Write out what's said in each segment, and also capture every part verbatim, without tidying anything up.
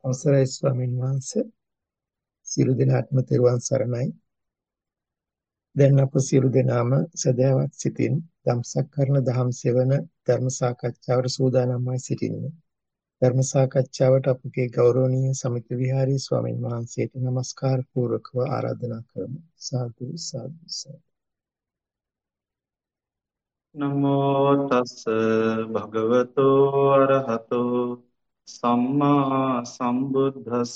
අවසරයි ස්වාමීන් වහන්සේ සියලු දෙනාටම තෙරුවන් සරණයි. දැන් අප සියලු දෙනාම සදෑවත් සිටින් ධම්සක් කරන දහම් සෙවන ධර්ම සාකච්ඡාවට සූදානම්වයි සිටින්නේ. ධර්ම සාකච්ඡාවට අපගේ ගෞරවනීය සමිත විහාරී ස්වාමීන් වහන්සේට নমස්කාර පූර්වකව ආරාධනා කරමු. සාදු සාදු සාදු. නමෝ තස් භගවතෝ අරහතෝ සම්මා සම්බුද්දස්ස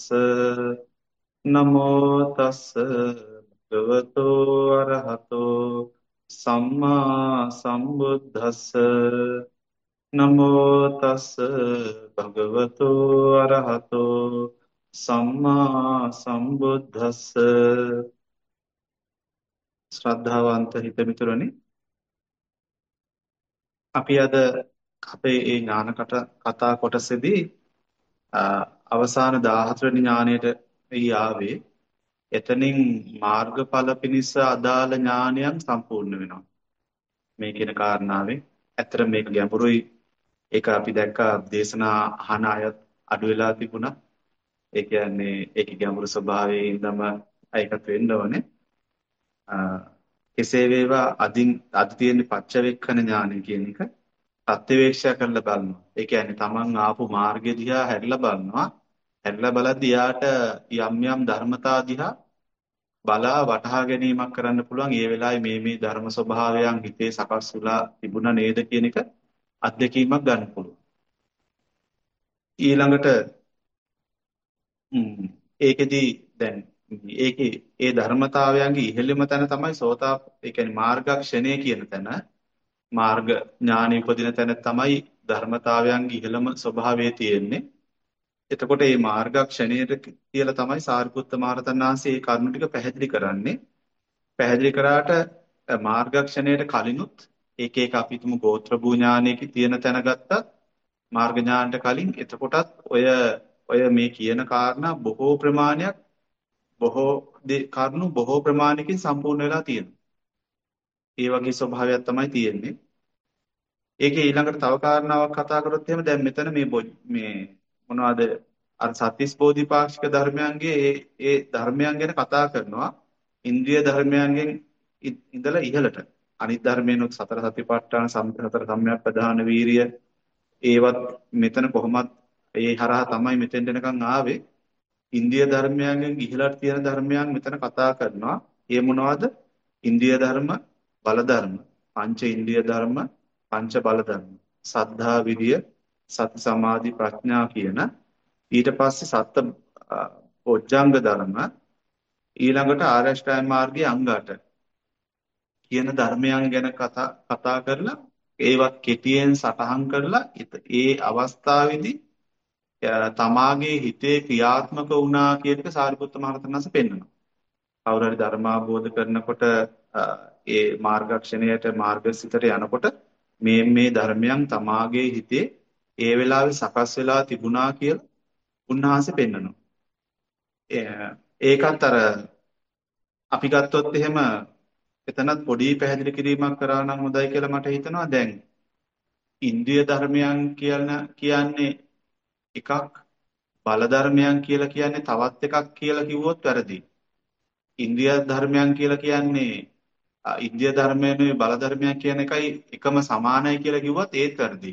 නමෝ තස් භගවතෝ අරහතෝ සම්මා සම්බුද්දස්ස නමෝ තස් භගවතෝ අරහතෝ සම්මා සම්බුද්දස්ස ශ්‍රද්ධාවන්ත හිතමිතුරනි, අපි අද අපේ ඒ ඥාන කතා කොටසේදී අ, අවසාන දාහතර වෙනි ඥානයට එයි ආවේ. එතනින් මාර්ගඵල පිණිස අදාළ ඥානයන් සම්පූර්ණ වෙනවා මේ කියන කාරණාවේ. ඇත්තට මේක ගැඹුරුයි. ඒක අපි දැක්කා දේශනා අහන අය අඩු වෙලා තිබුණා. ඒ කියන්නේ ඒකේ ගැඹුරු ස්වභාවයේ ඉඳම ඒකත් වෙන්න ඕනේ. අ, කෙසේ වේවා අදින් අද තියෙන පච්චවෙක්ඛන ඥානය කියන එක ප්‍රත්‍යවේක්ෂා කරලා බලනවා. ඒ කියන්නේ තමන් ආපු මාර්ගය දිහා හැරිලා බලනවා. හැරිලා බලද්දී යාට යම් යම් ධර්මතා දිහා බලා වටහා ගැනීමක් කරන්න පුළුවන්. ඒ වෙලාවේ මේ මේ ධර්ම ස්වභාවයන් හිතේ සකස් වෙලා තිබුණා නේද කියන එක අත්දැකීමක් ගන්න පුළුවන්. ඊළඟට ම්, ඒකෙදි දැන් ඒකේ ඒ ධර්මතාවයන්ගේ ඉහළම තැන තමයි සෝතා ඒ කියන්නේ මාර්ගක්ෂණය කියන තැන. මාර්ග ඥානෙ උපදින තැන තමයි ධර්මතාවයන්ගේ ඉහළම ස්වභාවය තියෙන්නේ. එතකොට මේ මාර්ගක්ෂණයට කියලා තමයි සාරිපුත්ත මහරහතන් වහන්සේ මේ කරුණු ටික පැහැදිලි කරන්නේ. පැහැදිලි කරාට අ, මාර්ගක්ෂණයට කලිනුත් ඒක ඒක අපි තුමු ගෝත්‍ර භූ ඥානයේ තියෙන තැන ගත්තත් මාර්ග ඥානට කලින් එතකොටත් ඔය ඔය මේ කියන කාරණා බොහෝ ප්‍රමාණයක් බොහෝ දේ- කරුණු බොහෝ ප්‍රමාණයකින් සම්පූර්ණ වෙලා තියෙනවා. ඒ වගේ ස්වභාවයක් තමයි තියෙන්නේ. ඒකේ ඊළඟට තව කාරණාවක් කතා කරොත් එහෙම දැන් මෙතන මේ බො- මේ මොනවද අර සත්‍තිස් බෝධිපාක්ෂික ධර්මයන්ගේ ඒ ඒ ධර්මයන් ගැන කතා කරනවා. ඉන්ද්‍රිය ධර්මයන්ගෙන් ඉ- ඉඳලා ඉහළට අනිත් ධර්මයන්ොත් සතර සතිපට්ඨාන සම්පත සතර සම්‍යක් ප්‍රධාන වීරිය ඒවත් මෙතන කොහොමත් ඒ හරහා තමයි මෙතෙන් දෙනකන් ආවේ. ඉන්ද්‍රිය ධර්මයන්ගෙන් ඉහළට තියෙන ධර්මයන් මෙතන කතා කරනවා. ඒ මොනවද? ඉන්ද්‍රිය ධර්ම, බල ධර්ම, පංච ඉන්ද්‍රිය ධර්ම, පංච බල ධර්ම, සද්ධා, විරිය, සති, සමාධි, ප්‍රඥා කියන ඊට පස්සේ සත්ත පොච්චංග ධර්ම ඊළඟට ආර්ය අෂ්ටාංග මාර්ගයේ අංග අට කියන ධර්මයන් ගැන කතා කතා කරලා ඒවත් කෙටියෙන් සටහන් කරලා ඉත- ඒ අවස්ථාවේදී අ, තමාගේ හිතේ ක්‍රියාත්මක වුණා කියන එක සාරිපුත්ත මහ රහතන් වහන්සේ පෙන්වනවා. කවුරු හරි ධර්ම අවබෝධ කරනකොට අ, ඒ මාර්ගක්ෂණයට මාර්ගසිතට යනකොට මේ මේ ධර්මයන් තමාගේ හිතේ ඒ වෙලාවේ සකස් වෙලා තිබුණා කියලා උන්වහන්සේ පෙන්වනවා. ඒ- ඒකත් අර අපි ගත්තොත් එහෙම එතනත් පොඩි පැහැදිලි කිරීමක් කරා නම් හොඳයි කියලා මට හිතෙනවා. දැන් ඉන්ද්‍රිය ධර්මයන් කියන කියන්නේ එකක්, බල ධර්මයන් කියලා කියන්නේ තවත් එකක් කියලා කිව්වොත් වැරදි. ඉන්ද්‍රිය ධර්මයන් කියලා කියන්නේ අ, ඉන්ද්‍රිය ධර්මයනේ බල ධර්මයන් කියන එකයි එකම සමානයි කියලා කිව්වොත් ඒත් වැරදි.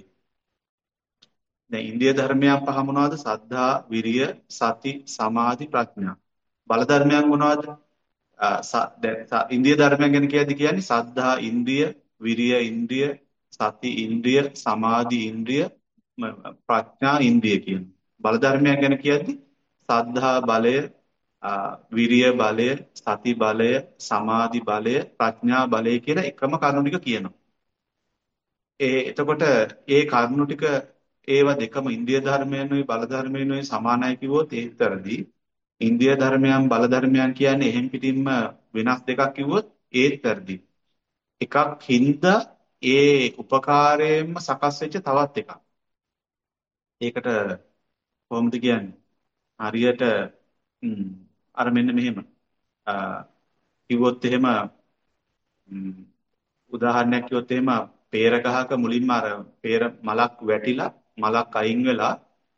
දැන් ඉන්ද්‍රිය ධර්මයන් පහ මොනවද? සද්ධා, විරිය, සති, සමාධි, ප්‍රඥා. බල ධර්මයන් මොනවද? අ, ස- දැන් ස- ඉන්ද්‍රිය ධර්මයන් ගැන කියද්දි කියන්නේ සද්ධා ඉන්ද්‍රිය, විරිය ඉන්ද්‍රිය, සති ඉන්ද්‍රිය, සමාධි ඉන්ද්‍රිය, ම- ප්‍රඥා ඉන්ද්‍රිය කියන. බල ධර්මයන් ගැන කියද්දි සද්ධා බලය, අ, විරිය බලය, සති බලය, සමාධි බලය, ප්‍රඥා බලය කියලා එකම කරුණු ටික කියනවා. ඒ එතකොට ඒ කරුණු ටික ඒවා දෙකම ඉන්ද්‍රිය ධර්මයන්ුයි බල ධර්මයන්ුයි සමානයි කිව්වොත් ඒත් වැරදි. ඉන්ද්‍රිය ධර්මයන් බල ධර්මයන් කියන්නේ එහෙම් පිටින්ම වෙනස් දෙකක් කිව්වොත් ඒත් වැරදි. එකක් හින්දා ඒ උපකාරයෙන්ම සකස් වෙච්ච තවත් එකක්. ඒකට කොහොමද කියන්නේ? හරියට ම්, අර මෙන්න මෙහෙම අ, කිව්වොත් එහෙම ම්, උදාහරණයක් කිව්වොත් එහෙම peer ගහක මුලින්ම අර peer මලක් වැටිලා මලක් අයින් වෙලා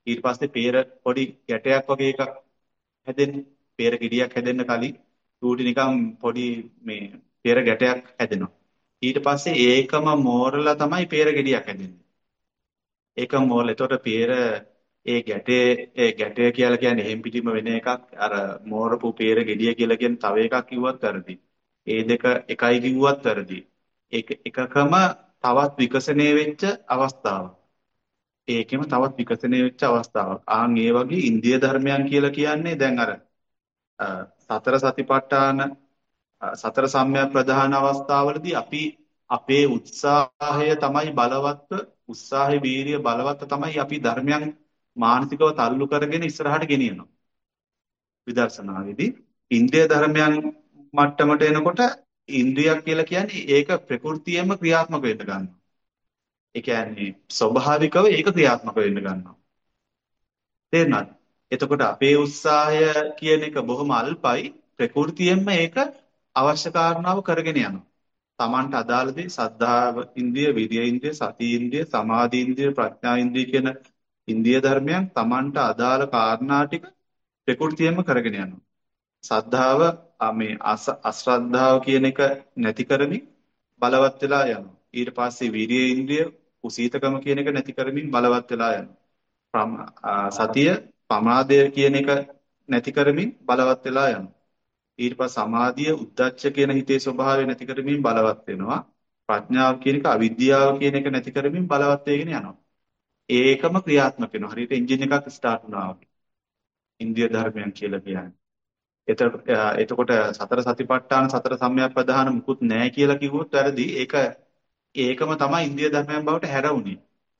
ඊට පස්සේ peer පොඩි ගැටයක් වගේ එකක් හැදෙන්නේ. peer ගෙඩියක් හැදෙන්න කලින් ඌටි නිකන් පොඩි මේ peer ගැටයක් හැදෙනවා. ඊට පස්සේ ඒකම මෝරලා තමයි peer ගෙඩියක් හැදෙන්නේ. ඒකම මෝරලා එතකොට peer ඒ ගැටේ ඒ ගැටය කියලා කියන්නේ එහෙම් පිටිම වෙන එකක්. අර මෝරපු peer ගෙඩිය කියලා කියන තව එකක් කිව්වත් වැරදි. ඒ දෙක එකයි කිව්වත් වැරදි. ඒක එකකම තවත් විකසනය වෙච්ච අවස්ථාවක්. ඒකෙම තවත් විකසනය වෙච්ච අවස්ථාවක්. ආන් ඒ වගේ ඉන්දිය ධර්මයන් කියලා කියන්නේ දැන් අර අ, සතර සතිපට්ඨාන අ, සතර සම්‍යක් ප්‍රධාන අවස්ථාවලදී අපි අපේ උත්සාහය තමයි බලවත්ව උත්සාහය වීරිය බලවත්ව තමයි අපි ධර්මයන් මානසිකව තල්ලු කරගෙන ඉස්සරහට ගෙනියනවා. විදර්ශනාවේදී ඉන්ද්‍රිය ධර්මයන් මට්ටමට එනකොට ඉන්ද්‍රියක් කියලා කියන්නේ ඒක ප්‍රകൃතියෙම ක්‍රියාත්මක වෙන්න ගන්නවා. ඒ කියන්නේ ස්වභාවිකව ඒක ක්‍රියාත්මක වෙන්න ගන්නවා. තේරුණාද? එතකොට අපේ උත්සාහය කියන එක බොහොම අල්පයි. ප්‍රകൃතියෙන්ම ඒක අවශ්‍ය කාරණාව කරගෙන යනවා. Tamanට අදාළ දේ සද්ධාව ඉන්ද්‍රිය, විරිය ඉන්ද්‍රිය, සති ඉන්ද්‍රිය, සමාධි ඉන්ද්‍රිය, ප්‍රඥා ඉන්ද්‍රිය කියන ඉන්ද්‍රිය ධර්මයන් Tamanට අදාළ කාරණා ටික ප්‍රകൃතියෙන්ම කරගෙන යනවා. සද්ධාව ආ මේ අස- අශ්‍රද්ධාව කියන එක නැති කරමින් බලවත් වෙලා යනවා. ඊට පස්සේ විරිය ඉන්ද්‍රිය කුසීතකම කියන එක නැති කරමින් බලවත් වෙලා යනවා. ප්‍රම- ආ, සතිය පමාදය කියන එක නැති කරමින් බලවත් වෙලා යනවා. ඊට පස්සේ සමාධිය උද්ධච්ච කියන හිතේ ස්වභාවය නැති කරමින් බලවත් වෙනවා. ප්‍රඥාව කියන එක අවිද්‍යාව කියන එක නැති කරමින් බලවත් වෙගෙන යනවා. ඒකම ක්‍රියාත්මක වෙනවා. හරියට එන්ජින් එකක් ස්ටාර්ට් වුණා වගේ. ඉන්ද්‍රිය ධර්මයන් කියලා කියන්නේ. එතකොට එතකොට සතර සතිපට්ඨාන සතර සම්‍යක් ප්‍රධාන මුකුත් නැහැ කියලා කිව්වොත් වැරදි. ඒක ඒකම තමයි ඉන්ද්‍රිය ධර්මයන් බවට හැරවුනේ.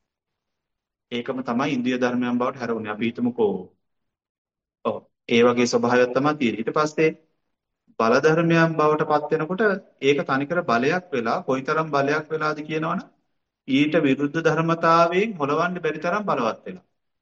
ඒකම තමයි ඉන්ද්‍රිය ධර්මයන් බවට හැරවුනේ. අපි හිතමුකෝ. ඔව්. ඒ වගේ ස්වභාවයක් තමයි තියෙන්නේ. ඊට පස්සේ බල ධර්මයන් බවට පත් වෙනකොට ඒක තනිකර බලයක් වෙලා කොයිතරම් බලයක් වෙලාද කියනවනම් ඊට විරුද්ධ ධර්මතාවයෙන් හොලවන්න බැරි තරම් බලවත් වෙනවා.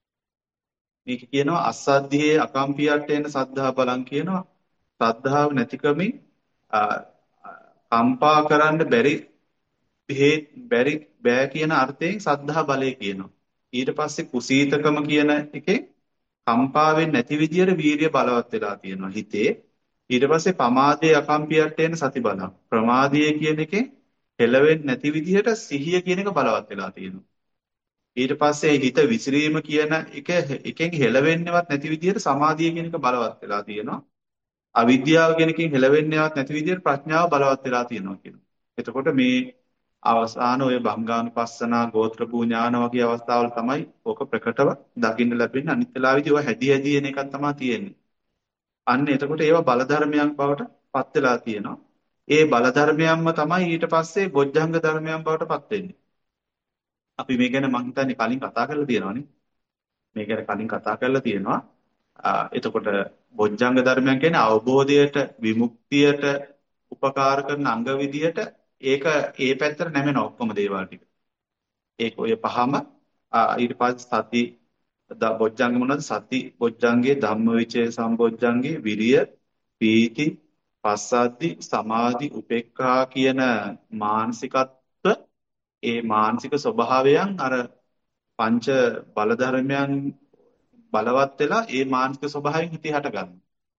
මේක කියනවා අසද්ධියේ අකම්පියට්ඨේන සද්ධා බලං කියනවා. ශ්‍රද්ධාව නැතිකමින් අ, අ, කම්පා කරන්න බැරි හේ බැරි බෑ කියන අර්ථයෙන් සද්ධා බලය කියනවා. ඊට පස්සේ කුසීතකම කියන එකේ කම්පා වෙන්නේ නැති විදියට වීරිය බලවත් වෙලා තියෙනවා හිතේ. ඊට පස්සේ පමාදයේ අකම්පියට්ඨේන සති බලං. ප්‍රමාදයේ කියන එකේ හෙලවෙන්නේ නැති විදියට සිහිය කියන එක බලවත් වෙලා තියෙනවා. ඊට පස්සේ හිත විසිරීම කියන එක එකෙන් හෙලවෙන්නේවත් නැති විදියට සමාධිය කියන එක බලවත් වෙලා තියෙනවා. අවිද්‍යාව කියන එකෙන් හෙලවෙන්නේවත් නැති විදියට ප්‍රඥාව බලවත් වෙලා තියෙනවා කියනවා. එතකොට මේ අවසාන ඔය භංගානුපස්සනා ගෝත්‍ර භූ ඥාන වගේ අවස්ථාවල තමයි ඕක ප්‍රකටව දකින්න ලැබෙන්නේ. අනිත් වෙලාවෙදී ඔය හැදි හැදි එන එකක් තමයි තියෙන්නේ. අන්න එතකොට ඒවා බල ධර්මයන් බවට පත් වෙලා තියෙනවා. ඒ බල ධර්මයන්ම තමයි ඊට පස්සේ බොජ්ජංග ධර්මයන් බවට පත් වෙන්නේ. අපි මේ ගැන මං හිතන්නේ කලින් කතා කරලා තියෙනවානේ. මේ ගැන කලින් කතා කරලා තියෙනවා. ආ, එතකොට බොජ්ජංග ධර්මයන් කියන්නේ අවබෝධයට විමුක්තියට උපකාර කරන අංග විදියට ඒක ඒ පැත්තට නැමෙන ඔක්කොම දේවල් ටික. ඒක ඔය පහම ආ, ඊට පස්සේ සති ද- බොජ්ජංග මොනවද? සති බොජ්ජංගේ ධම්මවිචේ සම්බොජ්ජංගේ විරිය පීති පස්සද්ධි සමාධි උපේක්ඛා කියන මානසිකත්ව ඒ මානසික ස්වභාවයන් අර පංච බල ධර්මයන් බලවත් වෙලා ඒ මානසික ස්වභාවයෙන් හිතේ හට ගන්නවා.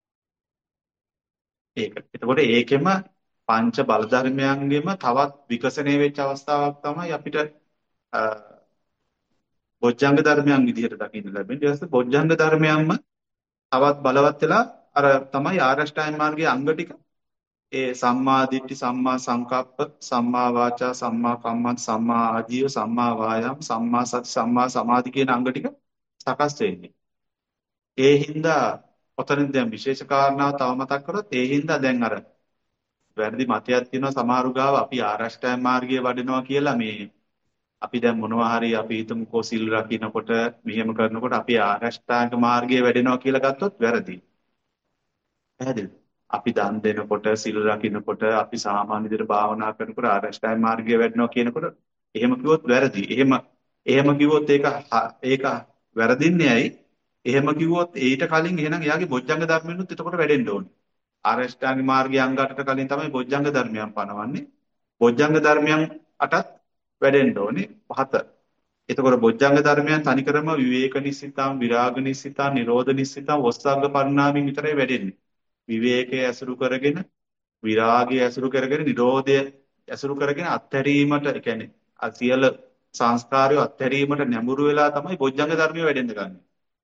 ඒක. එතකොට ඒකෙම පංච බල ධර්මයන්ගෙම තවත් විකසණය වෙච්ච අවස්ථාවක් තමයි අපිට අ, බොජ්ජංග ධර්මයන් විදිහට දකින්න ලැබෙන්නේ. ඊට පස්සේ බොජ්ජංග ධර්මයන්ම තවත් බලවත් වෙලා අර තමයි ආරෂ්ඨායන මාර්ගයේ අංග ටික ඒ සම්මා දිට්ඨි සම්මා සංකප්ප සම්මා වාචා සම්මා කම්මන්ත සම්මා ආජීව සම්මා වායාම සම්මා සති සම්මා සමාධි කියන අංග ටික සකස් වෙන්නේ. ඒ හින්දා ඔතනින් දැන් විශේෂ කාරණාව තව මතක් කරොත් ඒ හින්දා දැන් අර වැරදි මතයක් තියෙනවා සමහරු ගාව අපි ආරෂ්ඨායන මාර්ගයේ වඩනවා කියලා මේ අපි දැන් මොනවා හරි අපි හිතමුකෝ සිල් රකින්නකොට මෙහෙම කරනකොට අපි ආරෂ්ඨාංග මාර්ගයේ වැඩෙනවා කියලා ගත්තොත් වැරදි. පැහැදිලිද? අපි දන් දෙනකොට සිල් රකින්නකොට අපි සාමාන්‍ය විදිහට භාවනා කරනකොට ආරෂ්ඨායන මාර්ගයේ වැඩෙනවා කියනකොට එහෙම කිව්වොත් වැරදි. එහෙම එහෙම කිව්වොත් ඒක හ- ඒක වැරදින්නේ ඇයි? එහෙම කිව්වොත් ඊට කලින් එහෙනම් එයාගේ බොජ්ජංග ධර්මෙනුත් එතකොට වැඩෙන්න ඕනේ. ආරෂ්ඨාංග මාර්ගයේ අංග අටට කලින් තමයි බොජ්ජංග ධර්මයන් පනවන්නේ. බොජ්ජංග ධර්මයන් අටත් වැඩෙන්න ඕනේ. පහත. එතකොට බොජ්ජංග ධර්මයන් තනිකරම විවේක නිස්සිතං, විරාග නිස්සිතං, නිරෝධ නිස්සිතං, වස්සග්ග පරිණාමයෙන් විතරයි වැඩෙන්නේ. විවේකයේ ඇසුරු කරගෙන, විරාගය ඇසුරු කරගෙන, නිරෝධය ඇසුරු කරගෙන අත්හැරීමට, ඒ කියන්නේ අ සියලු සංස්කාරය අත්හැරීමට නැඹුරු වෙලා තමයි බොජ්ජංග ධර්මය වැඩෙන්න ගන්නේ.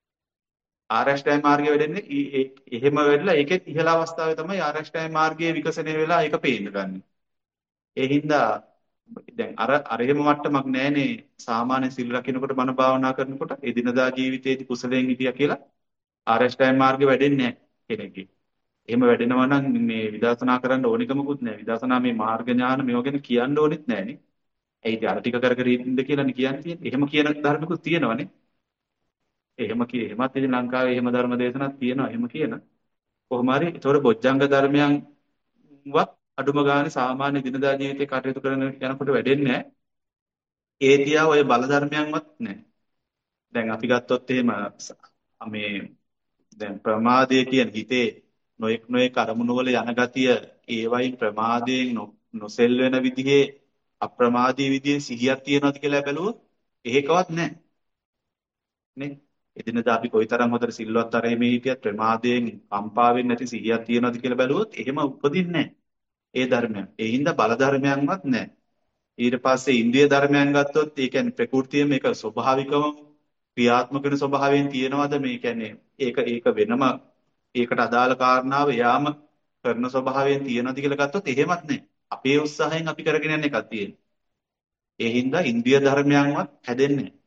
ආරෂ්ඨාය මාර්ගය වැඩෙන්නේ ඊ- ඒ- එහෙම වෙලා ඒකෙත් ඉහළ අවස්ථාවේ තමයි ආරෂ්ඨාය මාර්ගයේ විකසනය වෙලා ඒක පේන්න ගන්නේ. ඒ හින්දා දැන් අර අර එහෙම මට්ටමක් නැහැනේ සාමාන්‍ය සිල් රකින්නකොට බණ භාවනා කරනකොට එදිනදා ජීවිතයේදී කුසලයෙන් හිටියා කියලා ආරෂ්ඨාය මාර්ගෙ වැඩෙන්නේ නැහැ කෙනෙක්ගේ. එහෙම වැඩෙනවා නම් මේ විදර්ශනා කරන්න ඕනිකමකුත් නැහැ. විදර්ශනා මේ මාර්ග ඥාන මේවා ගැන කියන්න ඕනෙත් නැහැනේ. ඒ ඉතින් අර ටික කර කර ඉන්න කියලානේ කියන්නේ. එහෙම කියන ධර්මිකුත් තියෙනවනේ. එහෙම කිය එහෙමත් ඉතින් ලංකාවේ එහෙම ධර්ම දේශනාවක් තියෙනවා. එහෙම කියන. කොහොම හරි ඒතකොට බොජ්ජංග ධර්මයන් වත් අඩුම ගානේ සාමාන්‍ය දිනදා ජීවිතේ කටයුතු කරන යනකොට වැඩෙන්නේ නැහැ. ඒ තියා ඔය බල ධර්මයන්වත් නැහැ. දැන් අපි ගත්තොත් එහෙම ස- මේ දැන් ප්‍රමාදය කියන හිතේ නොඑක් නොඑක් අරමුණු වල යන ගතිය ඒවයින් ප්‍රමාදයෙන් නො- නොසෙල් වෙන විදිහේ අප්‍රමාදී විදිහේ සිහියක් තියනවාද කියලා බැලුවොත් ඒකවත් නැහැ නේ. එදිනදා අපි කොයිතරම් හොඳට සිල්වත් අරෙහි මේ හිටියත් ප්‍රමාදයෙන් කම්පා වෙන්නේ නැති සිහියක් තියනවාද කියලා බැලුවොත් එහෙම උපදින්නේ නැහැ. ඒ ධර්මයන්. ඒ හින්දා බල ධර්මයන්වත් නැහැ. ඊට පස්සේ ඉන්ද්‍රිය ධර්මයන් ගත්තොත් ඒ කියන්නේ ප්‍රകൃතිය මේක ස්වභාවිකවම ක්‍රියාත්මක වෙන ස්වභාවයෙන් තියෙනවද මේ කියන්නේ ඒක ඒක වෙනම ඒකට අදාළ කාරණාව යාම කරන ස්වභාවයෙන් තියෙනවද කියලා ගත්තොත් එහෙමත් නැහැ. අපේ උත්සාහයෙන් අපි කරගෙන යන එකක් තියෙන්නේ. ඒ හින්දා ඉන්ද්‍රිය ධර්මයන්වත් හැදෙන්නේ නැහැ.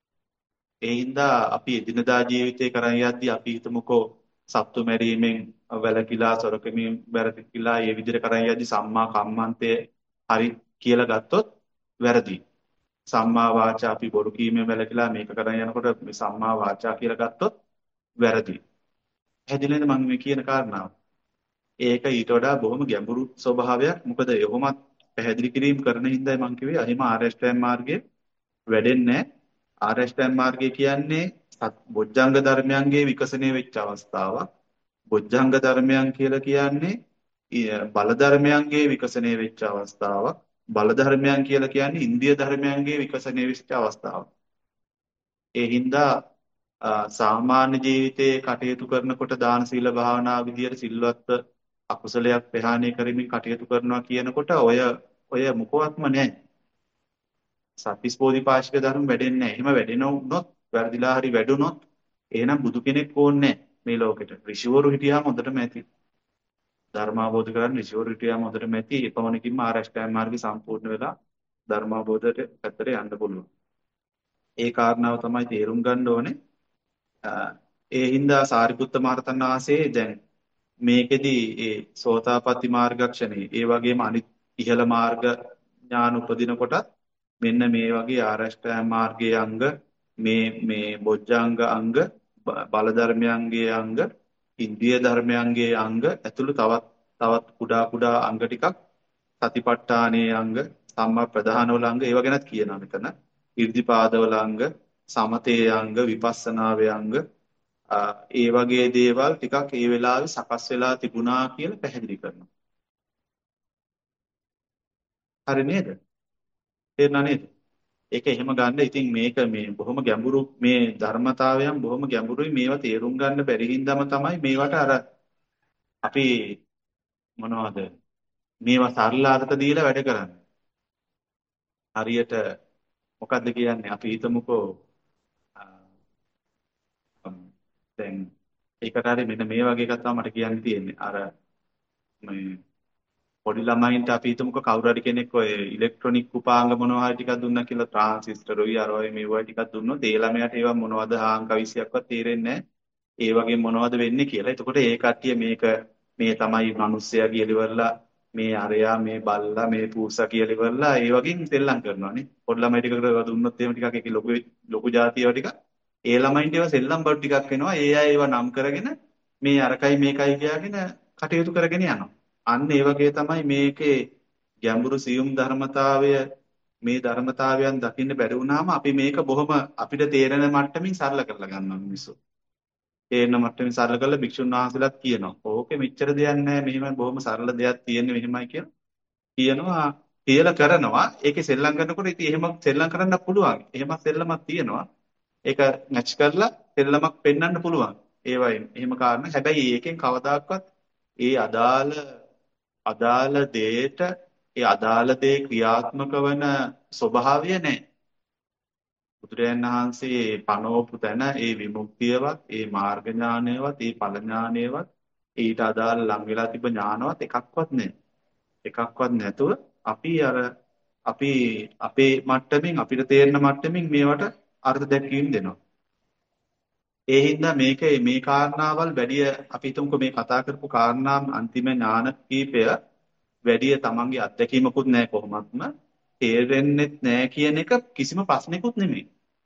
ඒ හින්දා අපි එදිනදා ජීවිතේ කරන් යද්දී අපි හිතමුකෝ සත්තු මැරීමෙන් වැළකීලා සොරකමින් වැරදිලා ඒ විදිහට කරන් යද්දී සම්මා කම්මන්තය හරි කියලා ගත්තොත් වැරදි. සම්මා වාචා අපි බොරු කීමෙන් වැළකීලා මේක කරන් යනකොට මේ සම්මා වාචා කියලා ගත්තොත් වැරදි. හැදිලෙන මම මේ කියන කාරණාව. ඒක ඊට වඩා බොහොම ගැඹුරු ස්වභාවයක්. මොකද එහොමත් පැහැදිලි කිරීම කරන හින්දායි මම කිව්වේ අහිම ආරෂ්ඨයන් මාර්ගයේ වැඩෙන්නේ නැහැ. ආරෂ්ඨයන් මාර්ගය කියන්නේ සත් බොජ්ජංග ධර්මයන්ගේ විකසනය වෙච්ච අවස්ථාවක්. බොජ්ජංග ධර්මයන් කියලා කියන්නේ ඊ- බල ධර්මයන්ගේ විකසනය වෙච්ච අවස්ථාවක්. බල ධර්මයන් කියලා කියන්නේ ඉන්ද්‍රිය ධර්මයන්ගේ විකසනය වෙච්ච අවස්ථාවක්. ඒ හින්දා අ, සාමාන්‍ය ජීවිතයේ කටයුතු කරනකොට දාන සීල භාවනා විදියට සිල්වත් අකුසලයක් ප්‍රහාණය කරමින් කටයුතු කරනවා කියනකොට ඔය ඔය මොකවත්ම නැහැ. සත්‍විස් බෝධිපාශික ධර්ම වැඩෙන්නේ නැහැ. එහෙම වැඩෙනොත් වැරදිලා හරි වැඩුණොත් එහෙනම් බුදු කෙනෙක් ඕනේ නැහැ මේ ලෝකෙට. ඍෂිවරු හිටියාම හොඳටම ඇති. ධර්මාවබෝධ කරගන්න ඍෂිවරු හිටියාම හොඳටම ඇති. එපමණකින්ම ආරෂ්ඨායන මාර්ගය සම්පූර්ණ වෙලා ධර්මාවබෝධයට පැත්තට යන්න පුළුවන්. ඒ කාරණාව තමයි තේරුම් ගන්න ඕනේ. අ, ඒ හින්දා සාරිපුත්ත මහරහතන් වහන්සේ දැන් මේකෙදි ඒ සෝතාපට්ටි මාර්ගක්ෂණේ ඒ වගේම අනිත් ඉහළ මාර්ග ඥාන උපදින කොටත් මෙන්න මේ වගේ ආරෂ්ඨායන මාර්ගයේ අංග මේ මේ බොජ්ජාංග අංග බ- බල ධර්මයන්ගේ අංග ඉන්ද්‍රිය ධර්මයන්ගේ අංග ඇතුළු තවත් තවත් කුඩා කුඩා අංග ටිකක් සතිපට්ඨානයේ අංග සම්මා ප්‍රධානවල අංග ඒව ගැනත් කියනවා මෙතන ඉර්ධිපාදවල අංග සමතේ අංග විපස්සනාවේ අංග ආ, ඒ වගේ දේවල් ටිකක් ඒ වෙලාවේ සකස් වෙලා තිබුණා කියලා පැහැදිලි කරනවා. හරි නේද? තේරුණා නේද? ඒක එහෙම ගන්න. ඉතින් මේක මේ බොහොම ගැඹුරු මේ ධර්මතාවයන් බොහොම ගැඹුරුයි. මේවා තේරුම් ගන්න බැරි හින්දාම තමයි මේවට අර අපි මොනවද මේවා සරල අර්ථ දීලා වැඩ කරන්නේ. හරියට මොකද්ද කියන්නේ? අපි හිතමුකෝ ආ, දැන් ඒකට හරි මෙන්න මේ වගේ එකක් තමයි මට කියන්න තියෙන්නේ. අර මේ පොඩි ළමයින්ට අපි හිතමුකෝ කවුරු හරි කෙනෙක් ඔය ඉලෙක්ට්‍රොනික උපාංග මොනවා හරි ටිකක් දුන්නා කියලා ට්‍රාන්සිස්ටර් උයි අර වගේ මේවා ටිකක් දුන්නොත් ඒ ළමයාට ඒවා මොනවද හාං කවිසියක්වත් තේරෙන්නේ නැහැ. ඒ වගේ මොනවද වෙන්නේ කියලා. එතකොට ඒ කට්ටිය මේක මේ තමයි මිනිස්සයා කියලා ඉවරලා මේ අරයා මේ බල්ලා මේ පූසා කියලා ඉවරලා ඒ වගේ සෙල්ලම් කරනවානේ. පොඩි ළමයි ටිකකට ඒවා දුන්නොත් එහෙම ටිකක් ඒකේ ලොකු ලොකු જાතියව ටික ඒ ළමයින්ට ඒවා සෙල්ලම් බඩු ටිකක් වෙනවා. ඒ අය ඒවා නම් කරගෙන මේ අරකයි මේකයි කියාගෙන කටයුතු කරගෙන යනවා. අන්න ඒ වගේ තමයි මේකේ ගැඹුරු සියුම් ධර්මතාවය මේ ධර්මතාවයන් දකින්න බැරි වුණාම අපි මේක බොහොම අපිට තේරෙන මට්ටමින් සරල කරලා ගන්නවා මිනිස්සු. තේරෙන මට්ටමින් සරල කරලා භික්ෂුන් වහන්සේලාත් කියනවා. ඕකේ මෙච්චර දෙයක් නැහැ. මෙහෙම බොහොම සරල දෙයක් තියෙන්නේ මෙහෙමයි කියලා කියනවා. කියලා කරනවා. ඒකේ සෙල්ලම් කරනකොට ඉතින් එහෙම සෙල්ලම් කරන්න පුළුවන්. එහෙම සෙල්ලමක් තියෙනවා. ඒක මැච් කරලා සෙල්ලමක් පෙන්වන්න පුළුවන්. ඒ වගේ එහෙම කාරණා. හැබැයි ඒකෙන් කවදාකවත් ඒ අදාළ අදාළ දෙයට ඒ අදාළ දේ ක්‍රියාත්මක වන ස්වභාවය නැහැ. බුදුරජාණන් වහන්සේ පනවපු තැන ඒ විමුක්තියවත්, ඒ මාර්ග ඥානයවත්, ඒ ඵල ඥානයවත්, ඊට අදාළ ලං වෙලා තිබ ඥානවත් එකක්වත් නැහැ. එකක්වත් නැතුව අපි අර අපි අපේ මට්ටමින් අපිට තේරෙන මට්ටමින් මේවට අර්ථ දැක්වීම දෙනවා. ඒ හින්දා මේකේ මේ කාරණාවල් වැඩි අපි හිතමුකෝ මේ කතා කරපු කාරණා අන්තිම ඥාන කීපය වැඩි තමන්ගේ අත්දැකීමකුත් නැහැ කොහොමත්ම තේරෙන්නෙත් නැහැ කියන එක කිසිම ප්‍රශ්නයක්වත් නෙමෙයි.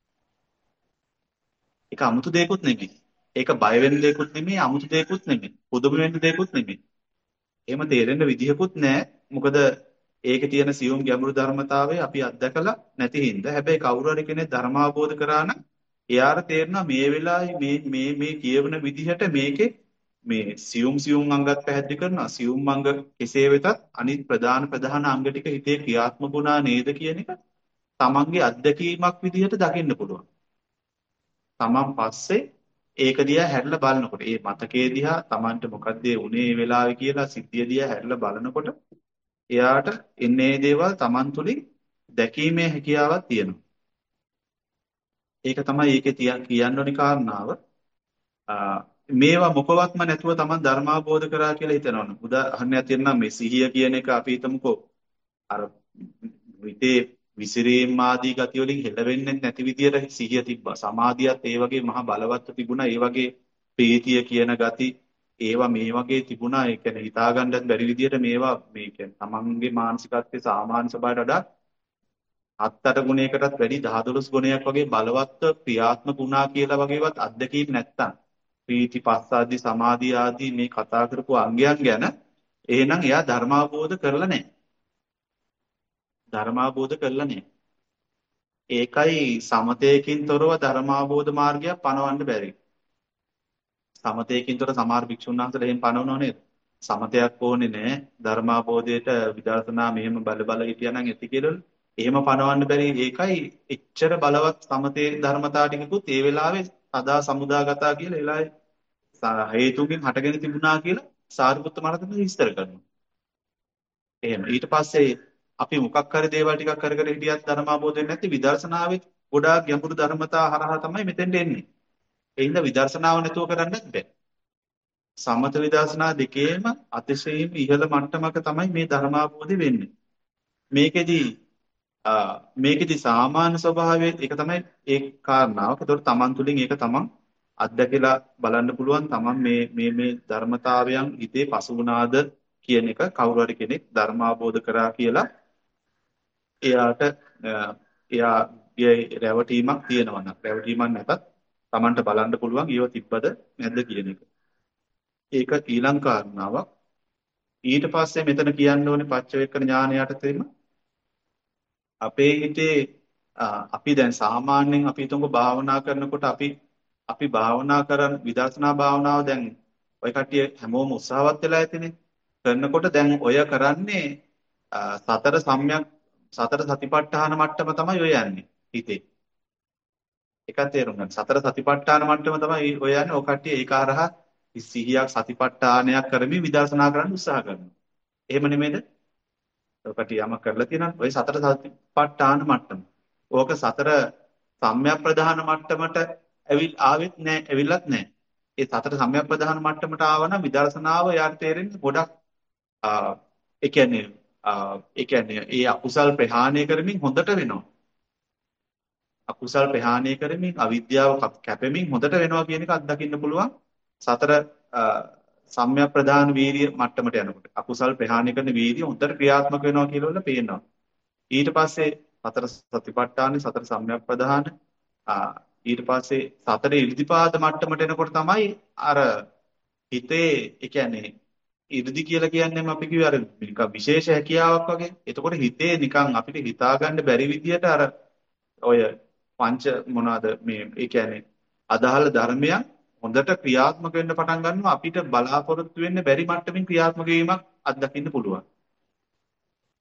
ඒක 아무තු දෙයක්වත් නෙමෙයි. ඒක බය වෙන්න දෙයක්වත් නෙමෙයි, 아무තු දෙයක්වත් නෙමෙයි. පුදුම වෙන්න දෙයක්වත් නෙමෙයි. එහෙම තේරෙන්න විදිහකුත් නැහැ. මොකද ඒකේ තියෙන සියුම් ගැඹුරු ධර්මතාවය අපි අත්දකලා නැති හින්දා. හැබැයි කවුරු හරි කෙනෙක් ධර්ම අවබෝධ කරා නම් එයාට තේරෙනවා මේ වෙලාවේ මේ මේ මේ කියවන විදිහට මේකේ මේ සියුම් සියුම් අංගත් පැහැදිලි කරනවා. සියුම් අංග කෙසේ වෙතත් අනිත් ප්‍රධාන ප්‍රධාන අංග ටික හිතේ ක්‍රියාත්මක වුණා නේද කියන එක තමන්ගේ අත්දැකීමක් විදිහට දකින්න පුළුවන්. තමන් පස්සේ ඒක දිහා හැරිලා බලනකොට ඒ මතකයේ දිහා තමන්ට මොකද්ද ඒ උනේ ඒ වෙලාවේ කියලා සිද්ධිය දිහා හැරිලා බලනකොට එයාට එන්නේ දේවල් තමන් තුළින් දැකීමේ හැකියාවක් තියෙනවා. ඒක තමයි ඒකේ තියන් කියන්න ඕනි කාරණාව. ආ, මේවා මොකවත්ම නැතුව තමන් ධර්මාබෝධ කරා කියලා හිතනවනේ. උදාහරණයක් තියෙනවා මේ සිහිය කියන එක අපි හිතමුකෝ අර හිතේ විසිරීම් ආදී ගති වලින් හෙළවෙන්නේ නැති විදියට සිහිය තිබ්බා. සමාධියත් ඒ වගේ මහා බලවත්ව තිබුණා. ඒ වගේ ප්‍රීතිය කියන ගති ඒවා මේ වගේ තිබුණා. ඒ කියන්නේ හිතා ගන්නත් බැරි විදියට මේවා මේ කියන්නේ තමන්ගේ මානසිකත්වයේ සාමාන්‍ය ස්වභාවයට වඩා හත් අට ගුණයකටත් වැඩි දහ දොළොස් ගුණයක් වගේ බලවත්ව ක්‍රියාත්මක වුණා කියලා වගේවත් අත්දැකීම් නැත්තම් ප්‍රීති පස්සාදී සමාධිය ආදී මේ කතා කරපු අංගයන් ගැන එහෙනම් එයා ධර්මාබෝධ කරලා නැහැ. ධර්මාබෝධ කරලා නැහැ. ඒකයි සමතේකින් තොරව ධර්මාබෝධ මාර්ගයක් පනවන්න බැරි. සමතේකින් තොර සමහර භික්ෂුන් වහන්සේලා එහෙම පනවනව නේද? සමතයක් ඕනේ නැහැ. ධර්මාබෝධයට විදර්ශනා මෙහෙම බල බල හිටියානම් ඇති කියලා. එහෙම පනවන්න බැරි. ඒකයි එච්චර බලවත් සමතේ ධර්මතා ටිකකුත් ඒ වෙලාවේ සදා සමුදාගතා කියලා එලාවේ හේතුකින් හටගෙන තිබුණා කියලා සාරිපුත්ත මහරහතන් විස්තර කරනවා. එහෙම ඊට පස්සේ අපි මොකක් හරි දේවල් ටිකක් කර කර හිටියත් ධර්මාබෝධ වෙන්නේ නැති විදර්ශනාවේ ගොඩාක් ගැඹුරු ධර්මතා හරහා තමයි මෙතෙන්ට එන්නේ. ඒ හින්දා විදර්ශනාව නැතුව කරන්නත් බෑ. සමත විදර්ශනා දෙකේම අතිශයින් ඉහළ මට්ටමක තමයි මේ ධර්මාබෝධය වෙන්නේ. මේකෙදි ආ මේකෙදි සාමාන්‍ය ස්වභාවයේ ඒක තමයි ඒ කාරණාව. ඒතකොට තමන් තුළින් ඒක තමන් අත්දැකලා බලන්න පුළුවන් තමන් මේ මේ මේ ධර්මතාවයන් හිතේ පසු වුණාද කියන එක කවුරු හරි කෙනෙක් ධර්මාබෝධ කරා කියලා එයාට එයාගේ රැවටීමක් තියෙනවා නම් රැවටීමක් නැතත් තමන්ට බලන්න පුළුවන් ඊව තිබ්බද නැද්ද කියන එක. ඒක ඊළඟ කාරණාවක්. ඊට පස්සේ මෙතන කියන්න ඕනේ පච්චවේක්ඛන ඥානය යටතේම අපේ හිතේ අපි දැන් සාමාන්‍යයෙන් අපි හිතමු භාවනා කරනකොට අපි අපි භාවනා කරන විදර්ශනා භාවනාව දැන් ඔය කට්ටිය හැමෝම උත්සාහවත් වෙලා ඇතිනේ. කරනකොට දැන් ඔය කරන්නේ සතර සම්‍යක් සතර සතිපට්ඨාන මට්ටම තමයි ඔය යන්නේ හිතේ. එකක් තේරුම් ගන්න. සතර සතිපට්ඨාන මට්ටම තමයි ඔය යන්නේ. ඔය කට්ටිය ඒක හරහා සිහියක් සතිපට්ඨානයක් කරමින් විදර්ශනා කරන්න උත්සාහ කරනවා. එහෙම නෙමෙයිද? ඔය කට්ටිය යමක් කරලා තියෙනවා. ඔය සතර සතිපට්ඨාන මට්ටම. ඕක සතර සම්‍යක් ප්‍රධාන මට්ටමට ඇවිල් ආවෙත් නැහැ, ඇවිල්ලත් නැහැ. ඒ සතර සම්‍යක් ප්‍රධාන මට්ටමට ආවනම් විදර්ශනාව යාට තේරෙන්නේ ගොඩක් ඒ කියන්නේ ඒ කියන්නේ ඒ අකුසල් ප්‍රහාණය කරමින් හොඳට වෙනවා. අකුසල් ප්‍රහාණය කරමින් අවිද්‍යාව කැපෙමින් හොඳට වෙනවා කියන එක අත්දකින්න පුළුවන්. සතර සම්‍යක් ප්‍රධාන වීර්ය මට්ටමට යනකොට අකුසල් ප්‍රහාණය කරන වීර්ය හොඳට ක්‍රියාත්මක වෙනවා කියලා වල පේනවා. ඊට පස්සේ සතර සතිපට්ඨාන සතර සම්‍යක් ප්‍රධාන ඊට පස්සේ සතර ඉර්ධිපාද මට්ටමට එනකොට තමයි අර හිතේ ඒ කියන්නේ ඉර්ධි කියලා කියන්නේම අපි කිව්වේ අර නිකන් විශේෂ හැකියාවක් වගේ. එතකොට හිතේ නිකන් අපිට හිතා ගන්න බැරි විදියට අර ඔය පංච මොනවාද මේ ඒ කියන්නේ අදාළ ධර්මයන් හොඳට ක්‍රියාත්මක වෙන්න පටන් ගන්නවා අපිට බලාපොරොත්තු වෙන්න බැරි මට්ටමින් ක්‍රියාත්මක වීමක් අත්දකින්න පුළුවන්.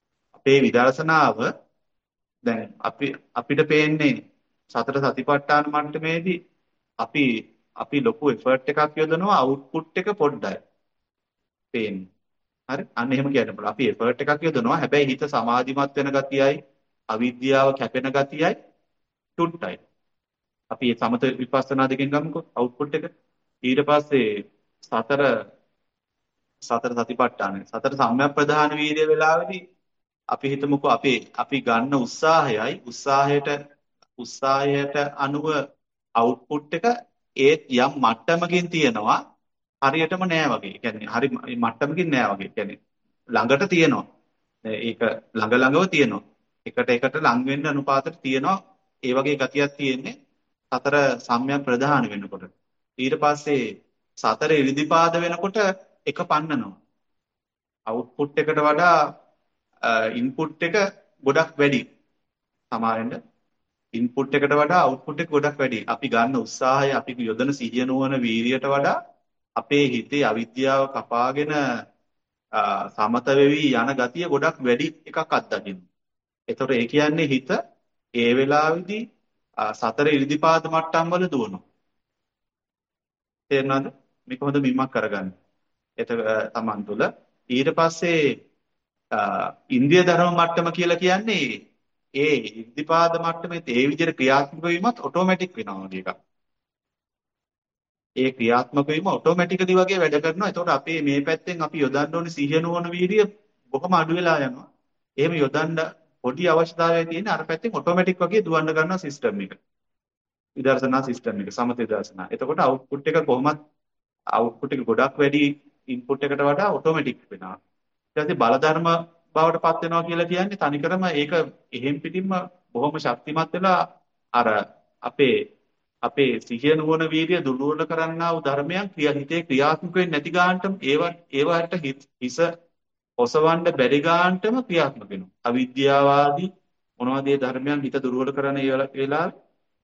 අපේ විදර්ශනාව දැන් අපි අපිට පේන්නේ සතර සතිපට්ඨාන මට්ටමේදී අපි අපි ලොකු එෆර්ට් එකක් යොදනවා අවුට්පුට් එක පොඩ්ඩයි පේන්නේ. හරි? අන්න එහෙම කියන්න පුළුවන්. අපි එෆර්ට් එකක් යොදනවා. හැබැයි හිත සමාධිමත් වෙන ගතියයි අවිද්‍යාව කැපෙන ගතියයි චුට්ටයි. අපි මේ සමත විපස්සනා දෙකෙන් ගමුකෝ අවුට්පුට් එක. ඊට පස්සේ සතර සතර සතිපට්ඨාන සතර සම්‍යක් ප්‍රධාන වීර්ය වෙලාවේදී අපි හිතමුකෝ අපි අපි ගන්න උත්සාහයයි උත්සාහයට උත්සාහයට අනුව අවුට්පුට් එක ඒ යම් මට්ටමකින් තියෙනවා හරියටම නෑ වගේ. ඒ කියන්නේ හරි මට්ටමකින් නෑ වගේ. ඒ කියන්නේ ළඟට තියෙනවා. ඒක ළඟ ළඟව තියෙනවා. එකට එකට ලං වෙන්න අනුපාතයට තියෙනවා. ඒ වගේ ගතියක් තියෙන්නේ සතර සම්‍යක් ප්‍රධාන වෙනකොට. ඊට පස්සේ සතර ඉරිදිපාද වෙනකොට එක පන්නනවා. අවුට්පුට් එකට වඩා ඉන්පුට් එක ගොඩක් වැඩි. සමහරෙන්ද ඉන්පුට් එකට වඩා අවුට්පුට් එක ගොඩක් වැඩි. අපි ගන්න උත්සාහය, අපි යොදන සිහිය නුවණ වීරියට වඩා අපේ හිතේ අවිද්‍යාව කපාගෙන සමත වෙවි යන ගතිය ගොඩක් වැඩි එකක් අත්දකින්න. ඒතකොට ඒ කියන්නේ හිත ඒ වෙලාවේදී සතර ඉරිදිපාද මට්ටම් වල දුවනවා. තේරෙනවද? මේක හොඳ බිමක් කරගන්න. එත තමන් තුළ ඊට පස්සේ ඉන්ද්‍රිය ධර්ම මට්ටම කියලා කියන්නේ ඒ ඉර්ධිපාද මට්ටමේ ඒ විදිහට ක්‍රියාත්මක වීමත් ඔටෝමැටික් වෙනවා වගේ එකක්. ඒ ක්‍රියාත්මක වීම ඔටෝමැටිකලි වගේ වැඩ කරනවා. එතකොට අපේ මේ පැත්තෙන් අපි යොදන්න ඕනේ සිහිය නුවණ වීර්ය බොහොම අඩු වෙලා යනවා. එහෙම යොදන්න පොඩි අවශ්‍යතාවයක් තියෙන අර පැත්තෙන් ඔටෝමැටික් වගේ දුවන්න ගන්නවා සිස්ටම් එක. විදර්ශනා සිස්ටම් එක සමථ විදර්ශනා. එතකොට අවුට්පුට් එක කොහොමත් අවුට්පුට් එක ගොඩක් වැඩි ඉන්පුට් එකට වඩා ඔටෝමැටික් වෙනවා. ඊට පස්සේ බල ධර්ම බවට පත් වෙනවා කියලා කියන්නේ තනිකරම ඒක එහෙම් පිටින්ම බොහොම ශක්තිමත් වෙලා අර අපේ අපේ සිහිය නුවණ වීර්ය දුර්වල කරන්නා වූ ධර්මයන් ක්‍රියා හිතේ ක්‍රියාත්මක වෙන්නේ නැති ගානටම ඒවා ඒවට හිස ඔසවන්න බැරි ගානටම ක්‍රියාත්මක වෙනවා. අවිද්‍යාවාදී මොනවද මේ ධර්මයන් හිත දුර්වල කරන ඒ වෙලාවේ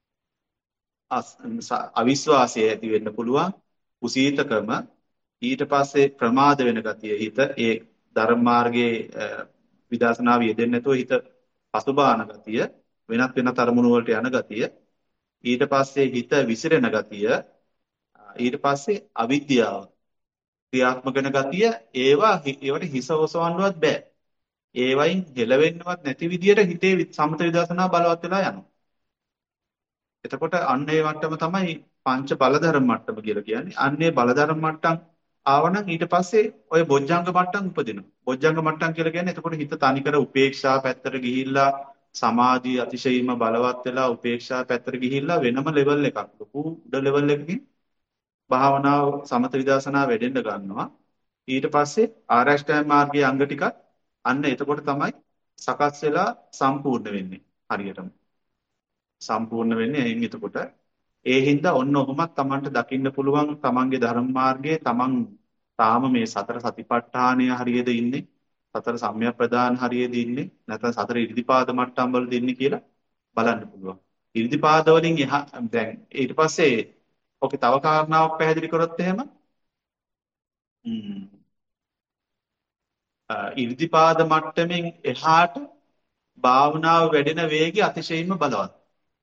අවිශ්වාසය ඇති වෙන්න පුළුවන්. කුසීතකම ඊට පස්සේ ප්‍රමාද වෙන ගතිය හිත ඒ ධර්ම මාර්ගයේ විදර්ශනාව යෙදෙන්නේ නැතුව හිත පසුබාන ගතිය වෙනත් වෙනත් අරමුණු වලට යන ගතිය ඊට පස්සේ හිත විසිරෙන ගතිය ඊට පස්සේ අවිද්‍යාව ක්‍රියාත්මක වෙන ගතිය ඒවා ඒවට හිස ඔසවන්නවත් බෑ ඒවයින් හෙලවෙන්නවත් නැති විදියට හිතේ සමත විදර්ශනා බලවත් වෙලා යනවා එතකොට අන්න ඒ මට්ටම තමයි පංච බලධර්ම මට්ටම කියලා කියන්නේ අන්නේ බලධර්ම මට්ටම් ආවනම් ඊට පස්සේ ඔය බොජ්ජංග මට්ටම් උපදිනවා. බොජ්ජංග මට්ටම් කියලා කියන්නේ එතකොට හිත තනිකර උපේක්ෂා පැත්තට ගිහිල්ලා සමාධිය අතිශයින්ම බලවත් වෙලා උපේක්ෂා පැත්තට ගිහිල්ලා වෙනම ලෙවල් එකක්. ලොකු උඩ ලෙවල් එකකින් භාවනාව සමත විදර්ශනා වැඩෙන්න ගන්නවා. ඊට පස්සේ ආරෂ්ඨාංග මාර්ගයේ අංග ටිකක් අන්න එතකොට තමයි සකස් වෙලා සම්පූර්ණ වෙන්නේ. හරියටම. සම්පූර්ණ වෙන්නේ එයින් එතකොට ඒ හින්දා ඔන්න ඔහොමත් Tamanට දකින්න පුළුවන් Tamanගේ ධර්ම මාර්ගයේ Taman තාම මේ සතර සතිපට්ඨානය හරියද ඉන්නේ සතර සම්‍යක් ප්‍රදාන හරියද ඉන්නේ නැත්නම් සතර ඉරිදිපාද මට්ටම් වලද ඉන්නේ කියලා බලන්න පුළුවන්. ඉරිදිපාද වලින් එහා දැන් ඊට පස්සේ ඔකේ තව කාරණාවක් පැහැදිලි කරොත් එහෙම ඉරිදිපාද මට්ටමින් එහාට භාවනාව වැඩෙන වේගය අතිශයින්ම බලවත්.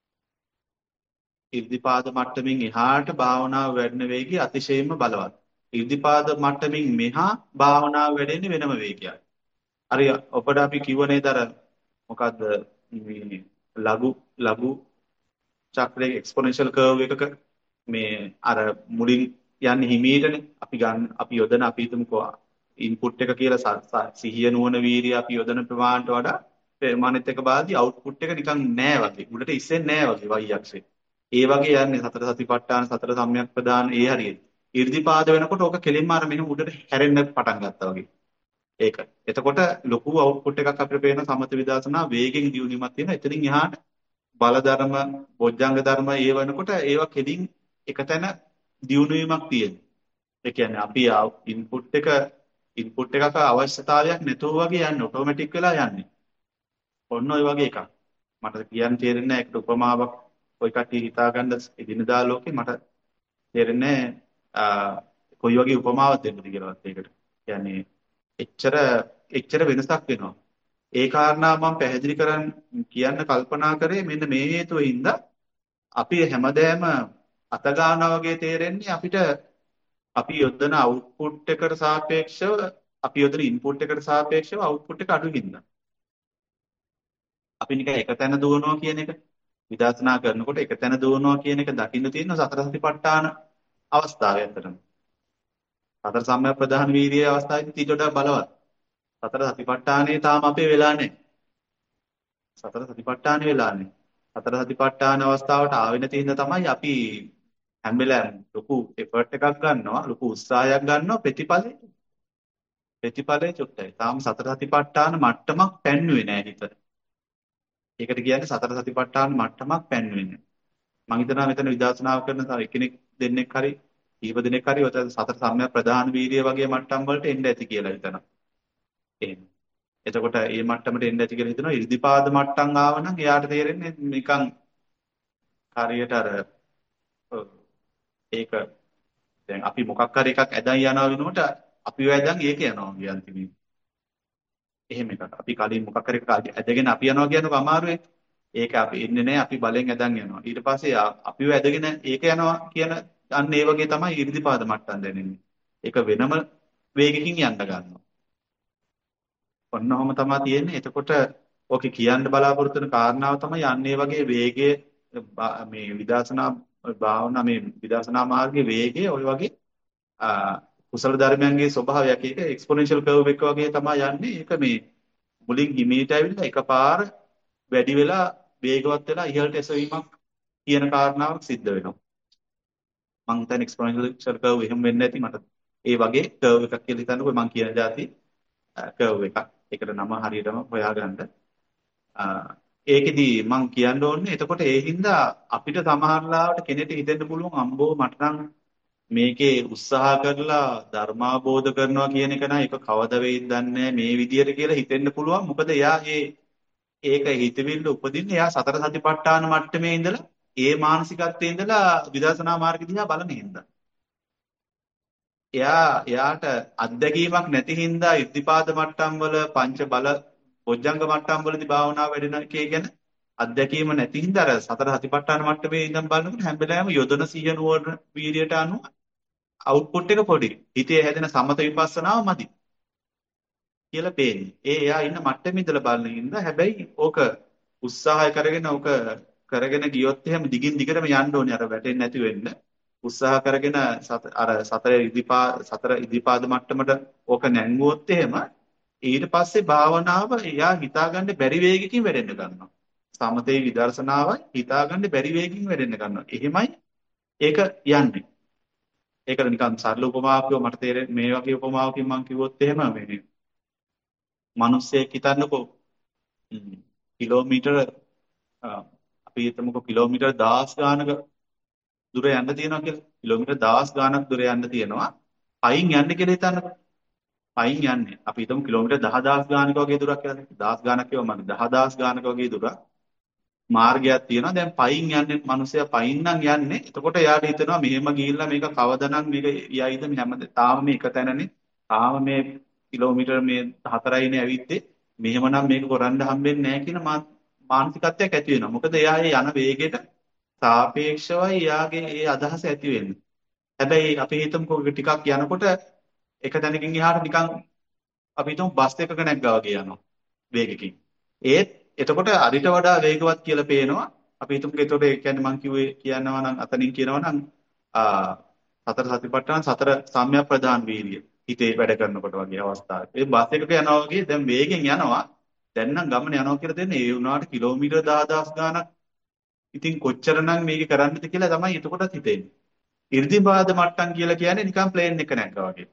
ඉර්ධිපාද මට්ටමින් එහාට භාවනාව වැඩෙන වේගය අතිශයින්ම බලවත්. ඉර්ධිපාද මට්ටමින් මෙහා භාවනාව වැඩෙන්නේ වෙනම වේගයක්. හරි ඔබට අපි කිව්ව නේද අර මොකද්ද මේ ලඝු ලඝු චක්‍රයේ එක්ස්පොනෙන්ෂල් කර්ව් එකක මේ අර මුලින් යන්නේ හිමීටනේ අපි ගන්න අපි යොදන අපි හිතමුකෝ ඉන්පුට් එක කියලා සිහිය නුවණ වීර්ය අපි යොදන ප්‍රමාණයට වඩා ප්‍රමාණිත එක බාදී අවුට්පුට් එක නිකන් නෑ වගේ උඩට ඉස්සෙන්නේ නෑ වගේ y අක්ෂේ. ඒ වගේ යන්නේ සතර සතිපට්ඨාන සතර සම්‍යක් ප්‍රදාන ඒ හරියට. 이르දිපාද වෙනකොට ඕක කෙලින්ම අර මෙහෙම උඩට හැරෙන්න පටන් ගත්තා වගේ. ඒක. එතකොට ලොකු අවුට්පුට් එකක් අපිට පේන සමත විදර්ශනා වේගෙන් දියුණුවීමක් තියෙනවා. එතනින් එහාට බල ධර්ම, බොජ්ජංග ධර්ම ඒ වෙනකොට ඒවා කෙලින් එකතැන දියුණුවීමක් තියෙනවා. ඒ කියන්නේ අපි ඉන්පුට් එක ඉන්පුට් එකක අවශ්‍යතාවයක් නැතුව වගේ යන්නේ ඔටෝමැටික් වෙලා යන්නේ. ඔන්න ඔය වගේ එකක්. මට කියන්න තේරෙන්නේ නැහැ ඒකට උපමාවක් ඔය කට්ටිය හිතා ගන්න එදිනදා ලෝකේ මට තේරෙන්නේ කොයි වගේ උපමාවක් දෙන්නද කියලාවත් ඒකට. කියන්නේ එච්චර එච්චර වෙනසක් වෙනවා. ඒ කාරණා මම පැහැදිලි කරන්න කියන්න කල්පනා කරේ මෙන්න මේ හේතුව හින්දා අපි හැමදේම අත ගන්නවා වගේ තේරෙන්නේ අපිට අපි යොදන අවුට්පුට් එකට සාපේක්ෂව අපි යොදන ඉන්පුට් එකට සාපේක්ෂව අවුට්පුට් එක අඩු හින්දා. අපි නිකන් එක තැන දුවනවා කියන එක විදර්ශනා කරනකොට එක තැන දුවනවා කියන එක දකින්න තියෙන සතර සතිපට්ඨාන අවස්ථාවය අතරම. සතර සම්‍යක් ප්‍රධාන වීර්යයේ අවස්ථාවේදී ඊට වඩා බලවත්. සතර සතිපට්ඨානේ තාම අපේ වෙලා නැහැ. සතර සතිපට්ඨානේ වෙලා නැහැ. සතර සතිපට්ඨාන අවස්ථාවට ආවෙ නැති හින්දා තමයි අපි හැම වෙලාවෙම ලොකු එෆර්ට් එකක් ගන්නවා, ලොකු උත්සාහයක් ගන්නවා ප්‍රතිඵලෙ ප්‍රතිඵලෙ චුට්ටයි. තාම සතර සතිපට්ඨාන මට්ටමක් පැන්නුවේ නැහැ හිත. ඒකට කියන්නේ සතර සතිපට්ඨාන මට්ටමක් පැන්නුවේ නැහැ. මම හිතනවා මෙතන විදර්ශනා කරන තව එක්කෙනෙක් දෙන්නෙක් හරි කීප දෙනෙක් හරි ඔත සතර සම්‍යක් ප්‍රධාන වීර්ය වගේ මට්ටම් වලට එන්න ඇති කියලා හිතනවා. එහෙම. එතකොට මේ මට්ටමට එන්න ඇති කියලා හිතනවා ඉර්ධිපාද මට්ටම් ආව නම් එයාට තේරෙන්නේ නිකන් හරියට අර ඔව්, ඒක දැන් අපි මොකක් හරි එකක් ඇදන් යනවා වෙනකොට අපි ඔය ඇදන් ඒක යනවා කියන්නේ අන්තිමේ. එහෙම එකක්. අපි කලින් මොකක් හරි එකක් ඇදගෙන අපි යනවා කියනක අමාරුයි. ඒක අපි ඉන්නේ නැහැ අපි බලෙන් ඇදන් යනවා. ඊට පස්සේ ආ- අපිව ඇදගෙන ඒක යනවා කියන අන්න ඒ වගේ තමයි 이르දිපාද මට්ටම් දැනෙන්නේ. ඒක වෙනම වේගකින් යන්න ගන්නවා. ඔන්න ඔහම තමයි තියෙන්නේ. එතකොට ඕකේ කියන්න බලාපොරොත්තු වෙන කාරණාව තමයි අන්න ඒ වගේ වේගයේ බා- මේ විදර්ශනා භාවනා මේ විදර්ශනා මාර්ගයේ වේගය ওই වගේ ආ, කුසල ධර්මයන්ගේ ස්වභාවයක් ඒක එක්ස්පොනෙන්ෂල් කර්ව් එක වගේ තමයි යන්නේ. ඒක මේ මුලින් හිමීට ඇවිල්ලා එකපාර වැඩි වෙලා වේගවත් වෙලා ඉහළට එසවීමක් කියන කාරණාවක් සිද්ධ වෙනවා. මං හිතන්නේ එක්ස්පොනෙන්ෂල් කර්ව් එහෙම වෙන්නේ නැති මට ඒ වගේ කර්ව් එකක් කියලා හිතන්නකෝ මං කියන જાති කර්ව් එකක්. ඒකට නම හරියටම හොයාගන්න. අ, ඒකෙදි මං කියන්න ඕනේ එතකොට ඒ හින්දා අපිට සමහරලාවට කෙනෙක්ට හිතෙන්න පුළුවන් අම්බෝ මට නම් මේකේ උත්සාහ කරලා ධර්මාබෝධ කරනවා කියන එක නෑ ඒක කවද වෙයිද දන්නේ නෑ මේ විදියට කියලා හිතෙන්න පුළුවන්. මොකද එයා ඒ ඒක හිතවිල්ල උපදින්නේ එයා සතර සතිපට්ඨාන මට්ටමේ ඉඳලා ඒ මානසිකත්වයේ ඉඳලා විදර්ශනා මාර්ග දිහා බලන හින්දා. එයා එයාට අත්දැකීමක් නැති හින්දා ඉද්ධිපාද මට්ටම් වල පංච බල බොජ්ජංග මට්ටම් වලදී භාවනාව වැඩෙන එකේ ගැන අත්දැකීම නැති හින්දා අර සතර සතිපට්ඨාන මට්ටමේ ඉඳන් බලනකොට හැම වෙලාවෙම යොදන සිහිය නුවණ වීර්යයට අනුව අවුට්පුට් එක පොඩි. හිතේ හැදෙන සමත විපස්සනාව මදි කියලා පේන්නේ. ඒ එයා ඉන්න මට්ටමේ ඉඳලා බලන හින්දා හැබැයි ඕක උත්සාහය කරගෙන ඕක කරගෙන ගියොත් එහෙම දිගින් දිගටම යන්න ඕනේ අර වැටෙන්නේ නැති වෙන්න. උත්සාහ කරගෙන සත- අර සතර ඉදිපා සතර ඉදිපාද මට්ටමට ඕක නැංගුවොත් එහෙම ඊට පස්සේ භාවනාව එයා හිතාගන්න බැරි වේගකින් වැඩෙන්න ගන්නවා. සමතේ විදර්ශනාවයි හිතාගන්න බැරි වේගකින් වැඩෙන්න ගන්නවා. එහෙමයි ඒක යන්නේ. ඒකට නිකන් සරල උපමාවක් කිව්ව මට තේරෙන්නේ මේ වගේ උපමාවකින් මම කිව්වොත් එහෙම මේ මිනිස්සෙක් හිතන්නකෝ ම්, කිලෝමීටර අ, අපි හිතමුකෝ කිලෝමීටර දහස් ගානක දුර යන්න තියෙනවා කියලා. කිලෝමීටර දහස් ගානක් දුර යන්න තියෙනවා. පයින් යන්න කියලා හිතන්නකෝ. පයින් යන්නේ. අපි හිතමු කිලෝමීටර දහදාස් ගානක වගේ දුරක් කියලා. දහස් ගානක් කියවම දහදාස් ගානක වගේ දුරක් මාර්ගයක් තියෙනවා. දැන් පයින් යන්නේ මිනිස්සයා පයින් නම් යන්නේ. එතකොට එයාට හිතෙනවා මෙහෙම ගිහිල්ලා මේක කවදනම් මේක යයිද මේ හැමද තාම මේ එක තැනනේ. තාම මේ කිලෝමීටර මේ හතරයිනේ ඇවිද්දේ. මෙහෙමනම් මේක කරන්න හම්බෙන්නේ නැහැ කියන මා- මානසිකත්වයක් ඇති වෙනවා. මොකද එයා ඒ යන වේගයට සාපේක්ෂවයි එයාගේ ඒ අදහස ඇති වෙන්නේ. හැබැයි අපි හිතමුකෝ ටිකක් යනකොට එක තැනකින් එහාට නිකන් අපි හිතමු බස් එකක නැග්ගා වගේ යනවා වේගකින්. ඒත් එතකොට අරිට වඩා වේගවත් කියලා පේනවා. අපි හිතමුකෝ එතකොට ඒ කියන්නේ මං කිව්වේ කියනවා නම් අතනින් කියනවා නම් ආ සතර සතිපට්ඨාන සතර සම්‍යක් ප්‍රධාන වීර්ය හිතේ වැඩ කරනකොට වගේ අවස්ථාවක්. ඒ බස් එකක යනවා වගේ දැන් වේගෙන් යනවා. දැන් නම් ගමන යනවා කියලා දෙන්නේ ඒ වුණාට කිලෝමීටර් දහදාස් ගාණක් ඉතින් කොච්චරනම් මේක කරන්නද කියලා තමයි එතකොටත් හිතෙන්නේ. 이르දිපාද මට්ටම් කියලා කියන්නේ නිකන් ප්ලේන් එක නැග්ගා වගේ.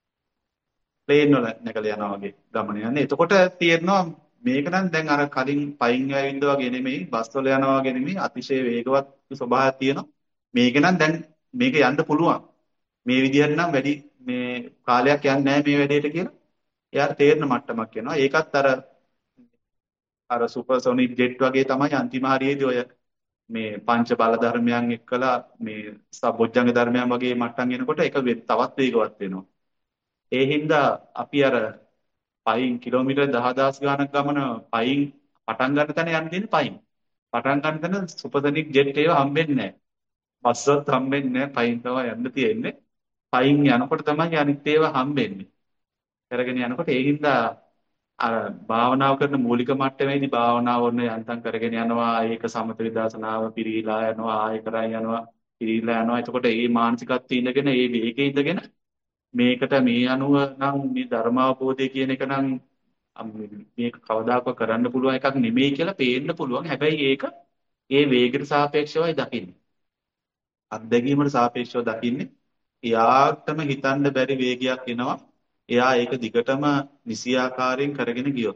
ප්ලේන් වල නැගලා යනවා වගේ ගමන යන්නේ. එතකොට තේරෙනවා මේක නම් දැන් අර කලින් පයින් ඇවිද්ද වගේ නෙමෙයි බස් වල යනවා වගේ නෙමෙයි අතිශය වේගවත් ස්වභාවයක් තියෙනවා. මේක නම් දැන් මේක යන්න පුළුවන්. මේ විදිහට නම් වැඩි මේ කාලයක් යන්නේ නැහැ මේ වැඩේට කියලා. එයාට තේරෙන මට්ටමක් වෙනවා. ඒකත් අර අර සුපර්සොනික් ජෙට් වගේ තමයි අන්තිම හරියේදී ඔය මේ පංච බල ධර්මයන් එක්කලා මේ සබොජ්ජංග ධර්මයන් වගේ මට්ටම් එනකොට ඒක වෙ- තවත් වේගවත් වෙනවා. ඒ හින්දා අපි අර පයින් කිලෝමීටර් දහදාස් ගාණක් ගමන පයින් පටන් ගන්න තැන යන්න දෙන්නේ පයින්. පටන් ගන්න තැන සුපර්සොනික් ජෙට් ඒවා හම්බෙන්නේ නැහැ. බස්සවත් හම්බෙන්නේ නැහැ. පයින් තමයි යන්න තියෙන්නේ. පයින් යනකොට තමයි අනිත් ඒවා හම්බෙන්නේ. කරගෙන යනකොට ඒ හින්දා අර භාවනාව කරන මූලික මට්ටමේදී භාවනාව ඔන්න යන්තම් කරගෙන යනවා. ඒක සමත විදර්ශනාව පිරීලා යනවා. ආය කරන් යනවා. පිරීලා යනවා. එතකොට මේ මානසිකත්වයේ ඉඳගෙන මේ වේගයේ ඉඳගෙන මේකට මේ අනුව නම් මේ ධර්ම අවබෝධය කියන එක නම් අම්- මේක කවදාකවත් කරන්න පුළුවන් එකක් නෙමෙයි කියලා පේන්න පුළුවන්. හැබැයි ඒක ඒ වේගයට සාපේක්ෂවයි දකින්නේ. අත්දැකීමට සාපේක්ෂව දකින්නේ. එයාටම හිතන්න බැරි වේගයක් එනවා. එයා ඒක දිගටම නිසියාකාරයෙන් කරගෙන ගියොත්.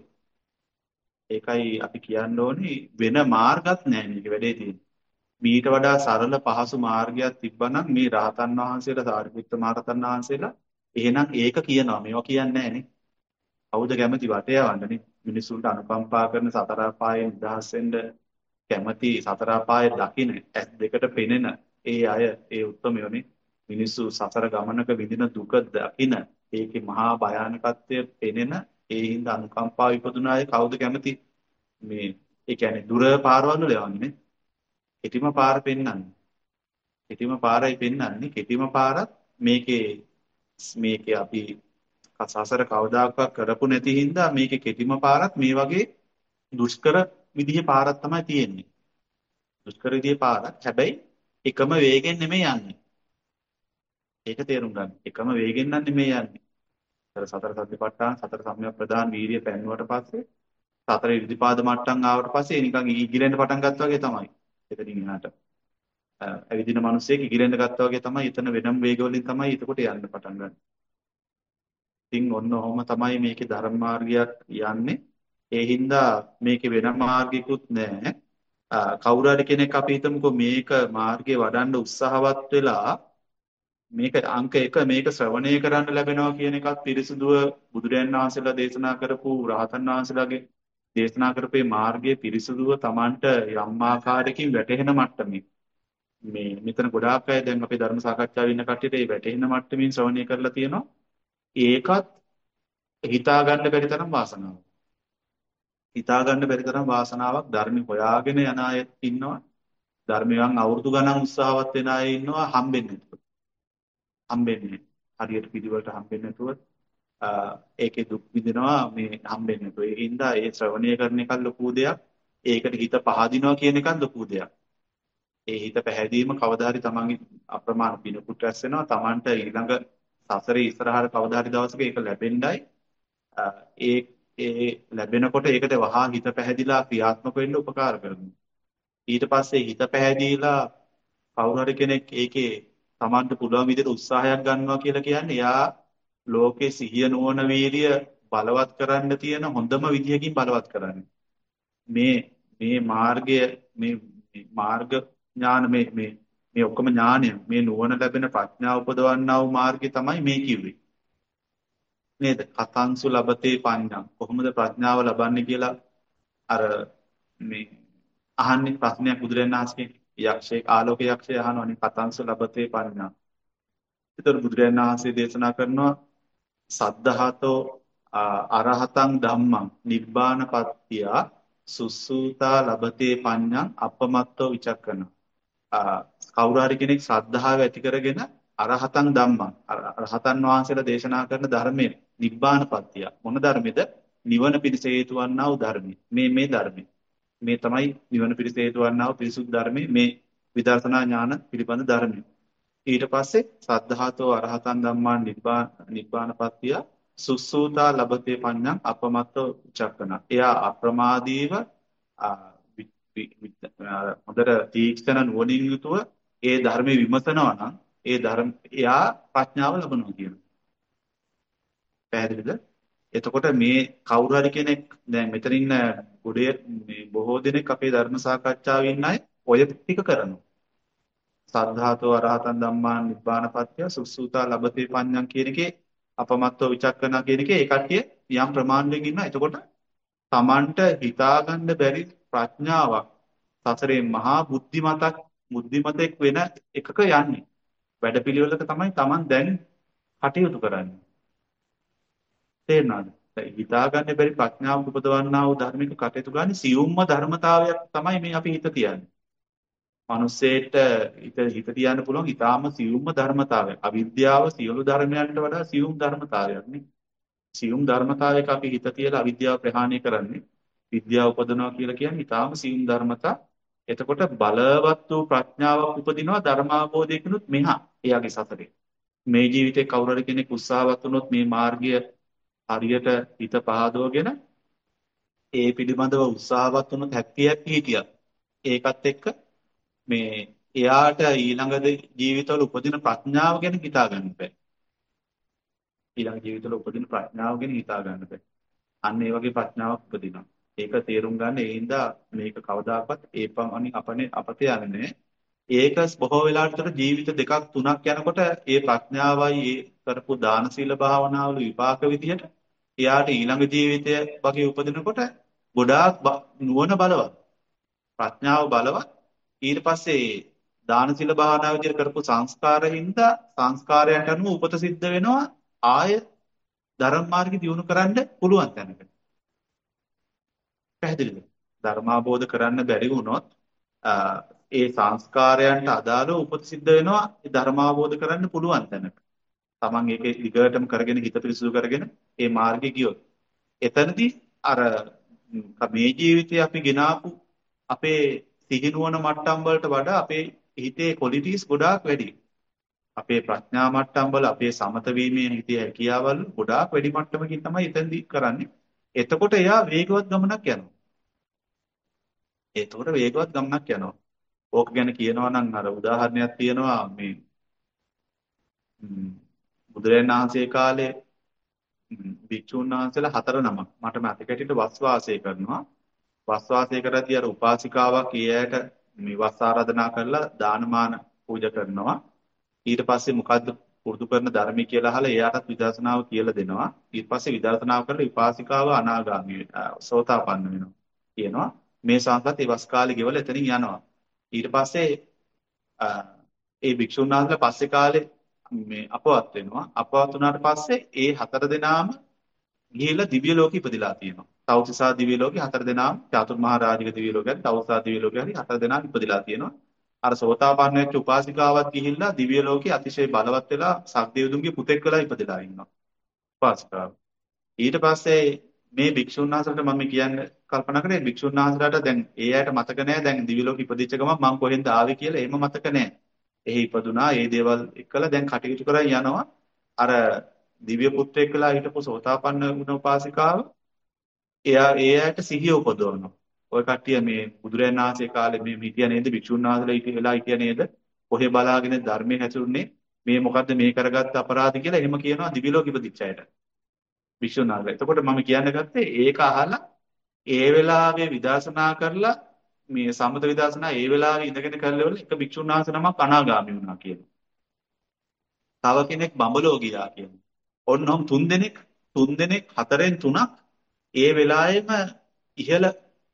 ඒකයි අපි කියන්න ඕනේ වෙන මාර්ගයක් නැහැ මේක වැඩේ තියෙන්නේ. මීට වඩා සරල පහසු මාර්ගයක් තිබ්බනම් මේ රහතන් වහන්සේලා සාරිපුත්ත මහරහතන් වහන්සේලා එහෙනම් ඒක කියනවා. මේවා කියන්නේ නැහැ නේ. කවුද කැමති වටේ යවන්නනේ? මිනිසුන්ට අනුකම්පා කරන සතර අපායෙන් නිදහස් වෙන්න කැමති සතර අපායේ දකින්න ඇස් දෙකට පෙනෙන ඒ අය ඒ උත්තරමයෝනේ මිනිස්සු සසර ගමනක විඳින දුක දකින ඒකේ මහා භයානකත්වය පෙනෙන ඒ හින්දා අනුකම්පාව ඉපදුන අය කවුද කැමති මේ ඒ කියන්නේ දුර පාරවල් වල යවන්නේ කෙටිම පාර පෙන්වන්නේ කෙටිම පාරයි පෙන්වන්නේ කෙටිම පාරත් මේකේ මේකේ අපි සසර කවදාකවත් කරපු නැති හින්දා මේකේ කෙටිම පාරත් මේ වගේ දුෂ්කර විදිහේ පාරක් තමයි තියෙන්නේ දුෂ්කර විදිහේ පාරක් හැබැයි එකම වේගෙන් නෙමෙයි යන්නේ ඒක තේරුම් ගන්න එකම වේගෙන් නම් නෙමෙයි යන්නේ අර සතර සතිපට්ඨාන සතර සම්‍යක් ප්‍රදාන වීර්ය පැන්නුවට පස්සේ සතර ඉරිදිපාද මට්ටම් ආවට පස්සේ නිකන් ඉගිලෙන්න පටන් ගත්තා වගේ තමයි එතනින් එහාට අ, ඇවිදින මිනිස්සෙක් ඉගිලෙන්න ගත්තා වගේ තමයි එතන වෙනම වේග වලින් තමයි එතකොට යන්න පටන් ගන්න. ඉතින් ඔන්න ඔහොම තමයි මේකේ ධර්ම මාර්ගයක් යන්නේ. ඒ හින්දා මේකේ වෙන මාර්ගිකුත් නැහැ. අ, කවුරු හරි කෙනෙක් අපි හිතමුකෝ මේක මාර්ගේ වඩන්න උත්සාහවත් වෙලා මේක අංක එක මේක ශ්‍රවණය කරන්න ලැබෙනවා කියන එකත් පිරිසුදුව බුදුරයන් වහන්සේලා දේශනා කරපු රහතන් වහන්සේලාගේ දේශනා කරපේ මාර්ගයේ පිරිසුදුව Tamanට යම් ආකාරයකින් වැටහෙන මට්ටමේ මේ මෙතන ගොඩාක් අය දැන් අපේ ධර්ම සාකච්ඡාවේ ඉන්න කට්ටියට ඒ වැටහෙන මට්ටමින් ශ්‍රවණය කරලා තියෙනවා ඒකත් හිතා ගන්න බැරි තරම් වාසනාවක් හිතා ගන්න බැරි තරම් වාසනාවක් ධර්ම හොයාගෙන යන අය ඉන්නවා ධර්මයන් අවුරුදු ගණන් උත්සාහවත් වෙන අය ඉන්නවා හම්බෙන්නේ නැතුව හම්බෙන්නේ හරියට පිළිවෙලට හම්බෙන්නේ නැතුව අ, ඒකේ දුක් විඳිනවා මේ හම්බෙන්නේ නැතුව ඒ හින්දා ඒ ශ්‍රවණය කරන එක ලොකු දෙයක් ඒකට හිත පහදිනවා කියන එක ලොකු දෙයක් ඒ හිත පැහැදීම කවදා හරි තමන්ගේ අප්‍රමාණ පිනකුත් රැස් වෙනවා තමන්ට ඊළඟ සසරේ ඉස්සරහට කවදා හරි දවසක ඒක ලැබෙන්නයි අ, ඒ ඒ ලැබෙනකොට ඒකට වහා හිත පැහැදිලා ක්‍රියාත්මක වෙන්න උපකාර කරනවා ඊට පස්සේ හිත පැහැදිලා කවුරු හරි කෙනෙක් ඒකේ තමන්ට පුළුවන් විදිහට උත්සාහයක් ගන්නවා කියලා කියන්නේ එයා ලෝකේ සිහිය නුවණ වීරිය බලවත් කරන්න තියෙන හොඳම විදිහකින් බලවත් කරන්නේ මේ මේ මාර්ගය මේ මේ මාර්ග ඥාන මේ මේ මේ ඔක්කොම ඥානය මේ නුවණ ලැබෙන ප්‍රඥාව උපදවන්නා වූ මාර්ගය තමයි මේ කිව්වේ නේද? කතංසු ලබතේ පඤ්ඤා කොහොමද ප්‍රඥාව ලබන්නේ කියලා අර මේ අහන්නේ ප්‍රශ්නයක් බුදුරජාණන් වහන්සේ යක්ෂයෙක් ආලෝක යක්ෂය අහනවානේ කතංසු ලබතේ පඤ්ඤා. ඒතර බුදුරජාණන් වහන්සේ දේශනා කරනවා සද්ධාතෝ ආ, අරහතං ධම්මං නිබ්බානපත්තිය සුසුතා ලබතේ පඤ්ඤං අපමත්තෝ විචක්කන. ආ, කවුරු හරි කෙනෙක් ශ්‍රද්ධාව ඇති කරගෙන අරහතං ධම්මං අර- අරහතන් වහන්සේලා දේශනා කරන ධර්මයේ නිබ්බානපත්තිය මොන ධර්මෙද? නිවන පිණිස හේතු වන්නා වූ ධර්මයි. මේ මේ ධර්මයි. මේ තමයි නිවන පිණිස හේතු වන්නා වූ පිරිසුදු ධර්මයේ මේ විදර්ශනා ඥාන පිළිබඳ ධර්මය. ඊට පස්සේ සද්ධාතෝ අරහතන් ධම්මාන් නිබ්බා නිබ්බානපත්තිය සුසුතා ලබතේ පඤ්ඤං අපමත්තෝ චක්කන. එයා අප්‍රමාදීව ආ, වි- වි- වි- ආ, හොඳට තීක්ෂණ නුවණින් යුතුව ඒ ධර්මයේ විමසනවා නම් ඒ ධර්ම එයා ප්‍රඥාව ලබනවා කියනවා. පැහැදිලිද? එතකොට මේ කවුරු හරි කෙනෙක් දැන් මෙතන ඉන්න ගොඩේ මේ බොහෝ දෙනෙක් අපේ ධර්ම සාකච්ඡාවේ ඉන්න අය ඔය ටික කරනවා. සද්ධාතෝ අරහතන් ධම්මාන් නිබ්බානපත්තිය සුසුතා ලබතේ පඤ්ඤං කියන එකේ අපමත්තෝ විචක්කනා කියන එකේ ඒ කට්ටිය යම් ප්‍රමාණයකින් ඉන්නවා. එතකොට Tamanට හිතාගන්න බැරි ප්‍රඥාවක් සසරේ මහා බුද්ධිමතක් බුද්ධිමතෙක් වෙන එකක යන්නේ. වැඩපිළිවෙලක තමයි Taman දැන් කටයුතු කරන්නේ. තේරුණාද? හිතාගන්න බැරි ප්‍රඥාව උපදවන්නා වූ ධර්මික කටයුතු ගන්න සියුම්ම ධර්මතාවයක් තමයි මේ අපි හිත තියන්නේ. මිනිස්සෙට හිත හිත තියන්න පුළුවන් ඊටාම සියුම්ම ධර්මතාවයක්. අවිද්‍යාව සියලු ධර්මයන්ට වඩා සියුම් ධර්මතාවයක් නේ. සියුම් ධර්මතාවයක අපි හිත තියලා අවිද්‍යාව ප්‍රහාණය කරන්නේ. විද්‍යාව උපදනවා කියලා කියන්නේ ඊටාම සියුම් ධර්මතා. එතකොට බලවත් වූ ප්‍රඥාවක් උපදිනවා ධර්මාභෝධයකිනුත් මෙහා එයාගේ සසරේ. මේ ජීවිතේ කවුරු හරි කෙනෙක් උත්සාහවත් වුණොත් මේ මාර්ගය හරියට හිත පහදවගෙන ඒ පිළිබඳව උත්සාහවත් වුණොත් හැප්පියක් හිටියා. ඒකත් එක්ක මේ එයාට ඊළඟ ජීවිතවල උපදින ප්‍රඥාව ගැන හිතා ගන්න බෑ. ඊළඟ ජීවිතවල උපදින ප්‍රඥාව ගැන හිතා ගන්න බෑ. අන්න ඒ වගේ ප්‍රඥාවක් උපදිනවා. ඒක තේරුම් ගන්න ඒ හින්දා මේක කවදාකවත් ඒ පමණින් අපනේ අපත යන්නේ. ඒක බොහෝ වෙලාවට ජීවිත දෙකක් තුනක් යනකොට ඒ ප්‍රඥාවයි ඒ කරපු දාන සීල භාවනාවල විපාක විදියට එයාට ඊළඟ ජීවිතය වගේ උපදිනකොට ගොඩාක් නුවණ බලවත් ප්‍රඥාව බලවත් ඊට පස්සේ දාන සීල භාවනා විදියට කරපු සංස්කාරින්ද සංස්කාරයන්ට අනුව උපත සිද්ධ වෙනවා ආය ධර්ම මාර්ගය දියුණු කරන්න පුළුවන් තැනකට. පැහැදිලිද? ධර්මාබෝධ කරන්න බැරි වුණොත් ඒ සංස්කාරයන්ට අදාළව උපත සිද්ධ වෙනවා ඒ ධර්මාබෝධ කරන්න පුළුවන් තැනක. Taman ඒකේ දිගටම කරගෙන හිත පිරිසුදු කරගෙන ඒ මාර්ගෙ ගියොත් එතනදී අර මේ ජීවිතේ අපි ගෙනාපු අපේ සිහිනුවන මට්ටම් වලට වඩා අපේ හිතේ ක්වොලිටිස් ගොඩාක් වැඩි. අපේ ප්‍රඥා මට්ටම් වල අපේ සමත වීමේ හිතේ හැකියාවල් ගොඩාක් වැඩි මට්ටමකින් තමයි එතනදී කරන්නේ. එතකොට එයා වේගවත් ගමනක් යනවා. එතකොට වේගවත් ගමනක් යනවා. ඕක ගැන කියනවා නම් අර උදාහරණයක් තියෙනවා මේ බුදුරජාණන් වහන්සේ කාලේ භික්ෂුන් වහන්සේලා හතර නමක් මට මතක හැටියට වස් වාසය කරනවා. වස් වාසය කරද්දී අර උපාසිකාවක් ඊයට මේ වස් ආරාධනා කරලා දානමාන පූජා කරනවා. ඊට පස්සේ මොකද්ද පුරුදු කරන ධර්මය කියලා අහලා එයාටත් විදර්ශනාව කියලා දෙනවා. ඊට පස්සේ විදර්ශනාව කරලා උපාසිකාව අනාගාමී සෝතාපන්න වෙනවා. කියනවා මේ සංසත් ඒ වස් කාලේ ගෙවල එතනින් යනවා. ඊට පස්සේ ඒ භික්ෂුන් වහන්සේලා පස්සේ කාලේ මේ අපවත් වෙනවා. අපවත් වුණාට පස්සේ ඒ හතර දෙනාම ගිහිල්ලා දිව්‍ය ලෝකෙ ඉපදිලා තියෙනවා. තවුතිසා දිව්‍ය ලෝකෙ හතර දෙනාම චතුර්මහා රාජික දිව්‍ය ලෝකෙත් තවුතිසා දිව්‍ය ලෝකෙ හරි හතර දෙනාම ඉපදිලා තියෙනවා. අර සෝතාපන්න වෙච්ච උපාසිකාවත් ගිහිල්ලා දිව්‍ය ලෝකෙ අතිශය බලවත් වෙලා සක්දේවතුන්ගේ පුතෙක් වෙලා ඉපදිලා ඉන්නවා. උපාසිකාව. ඊට පස්සේ මේ භික්ෂුන් වහන්සේලාට මම කියන්නේ කල්පනා කරේ භික්ෂුන් වහන්සේලාට දැන් ඒ අයට මතක නැහැ දැන් දිව්‍ය ලෝකෙ ඉපදිච්ච ගමන් මම කොහෙන්ද ආවේ කියලා එහෙම මතක නැහැ. එහි ඉපදුනා ඒ දේවල් එක්කලා දැන් කටයුතු කරන් යනවා. අර දිව්‍ය පුත්‍රයෙක් වෙලා හිටපු සෝතාපන්න වුණ උපාසිකාව එයා ඒ අයට සිහිය උපදවනවා. ඔය කට්ටිය මේ බුදුරජාණන් වහන්සේ කාලේ මේ හිටියා නේද භික්ෂුන් වහන්සේලා හිටියලා හිටියා නේද? කොහේ බලාගෙන ධර්මයේ හැසිරුනේ මේ මොකද්ද මේ කරගත්ත අපරාධ කියලා එහෙම කියනවා දිව්‍ය ලෝකෙ ඉපදිච්ච අයට. භික්ෂුන් වහන්සේලා. එතකොට මම කියන්න ගත්තේ ඒක අහලා ඒ වෙලාවේ විදර්ශනා කරලා මේ සමත විදර්ශනා ඒ වෙලාවේ ඉඳගෙන කරලවල එක භික්ෂුන් වහන්සේ නමක් අනාගාමී වුණා කියනවා. තව කෙනෙක් බඹලෝ ගියා කියනවා. ඔන්නෝම් තුන් දෙනෙක් තුන් දෙනෙක් හතරෙන් තුනක් ඒ වෙලාවෙම ඉහළ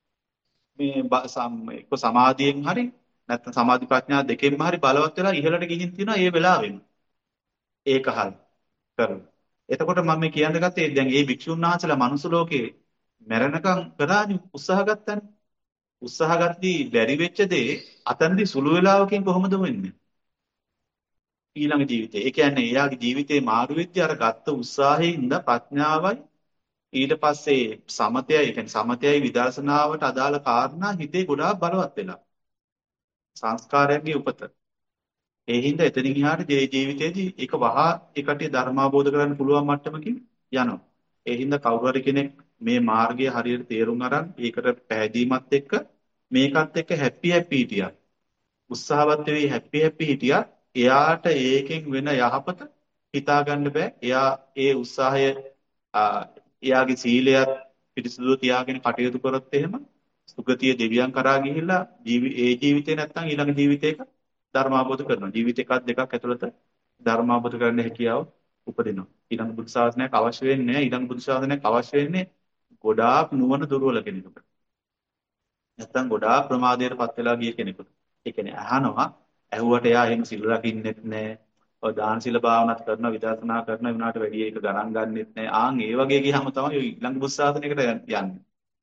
මේ එක්ක සමාධියෙන් හරි නැත්නම් සමාධි ප්‍රඥා දෙකෙන්ම හරි බලවත් වෙලා ඉහළට ගිහින් තියෙනවා ඒ වෙලාවෙම. ඒක හරි කරලා. එතකොට මම මේ කියන්න ගත්තේ දැන් මේ භික්ෂුන් වහන්සේලා මනුස්ස ලෝකේ මැරෙනකම් කරානි උත්සාහ ගත්තනේ. උත්සාහ ගත්තී බැරි වෙච්ච දේ අතන්දි සුළු වෙලාවකින් කොහොමද වෙන්නේ? ඊළඟ ජීවිතේ. ඒ කියන්නේ එයාගේ ජීවිතේ මාරු වෙද්දී අර ගත්ත උත්සාහයෙන්ද ප්‍රඥාවයි ඊට පස්සේ සමතයයි, ඒ කියන්නේ සමතයයි විදර්ශනාවට අදාළ කාරණා හිතේ ගොඩාක් බලවත් වෙලා. සංස්කාරයන්ගේ උපත. ඒ හින්දා එතනින් එහාට ජී ජීවිතේදී ඒක වහා ඒකට ධර්මාබෝධ කරගන්න පුළුවන් මට්ටමකින් යනවා. ඒ හින්දා කවුරු හරි කෙනෙක් මේ මාර්ගය හරියට තේරුම් අරන් ඒකට පැහැදීමත් එක්ක මේකත් එක්ක හැපි හැපි හිටියා. උත්සාහවත් වෙවි හැපි හැපි හිටියා. එයාට ඒකෙන් වෙන යහපත හිතා ගන්න බෑ. එයා ඒ උත්සාහය එයාගේ සීලයත් පිරිසුදු තියාගෙන කටයුතු කරොත් එහෙම සුගතිය දෙවියන් කරා ගිහිල්ලා ජීවි ඒ ජීවිතේ නැත්තම් ඊළඟ ජීවිතයක ධර්මාබෝධ කරනවා. ජීවිත එකක් දෙකක් ඇතුළත ධර්මාබෝධ කරන්න හැකියාව උපදිනවා. ඊළඟ බුදු ශාසනයක් අවශ්‍ය වෙන්නේ නැහැ. ඊළඟ බුදු ශාසනයක් අවශ්‍ය වෙන්නේ ගොඩාක් නුවණ දුර්වල කෙනෙකුට. නැත්තම් ගොඩාක් ප්‍රමාදයටපත් වෙලා ගිය කෙනෙකුට. ඒ කියන්නේ අහනවා ඇහුවට එයා එහෙම සිල් රකින්නෙත් නැහැ. ඔය දාන සීල භාවනාත් කරනවා විදර්ශනා කරනවා වුණාට වැඩි ඒක ගණන් ගන්නෙත් නැහැ. ආන් ඒ වගේ ගියාම තමයි ඔය ඊළඟ බුස්සාසනයකට යන්නේ.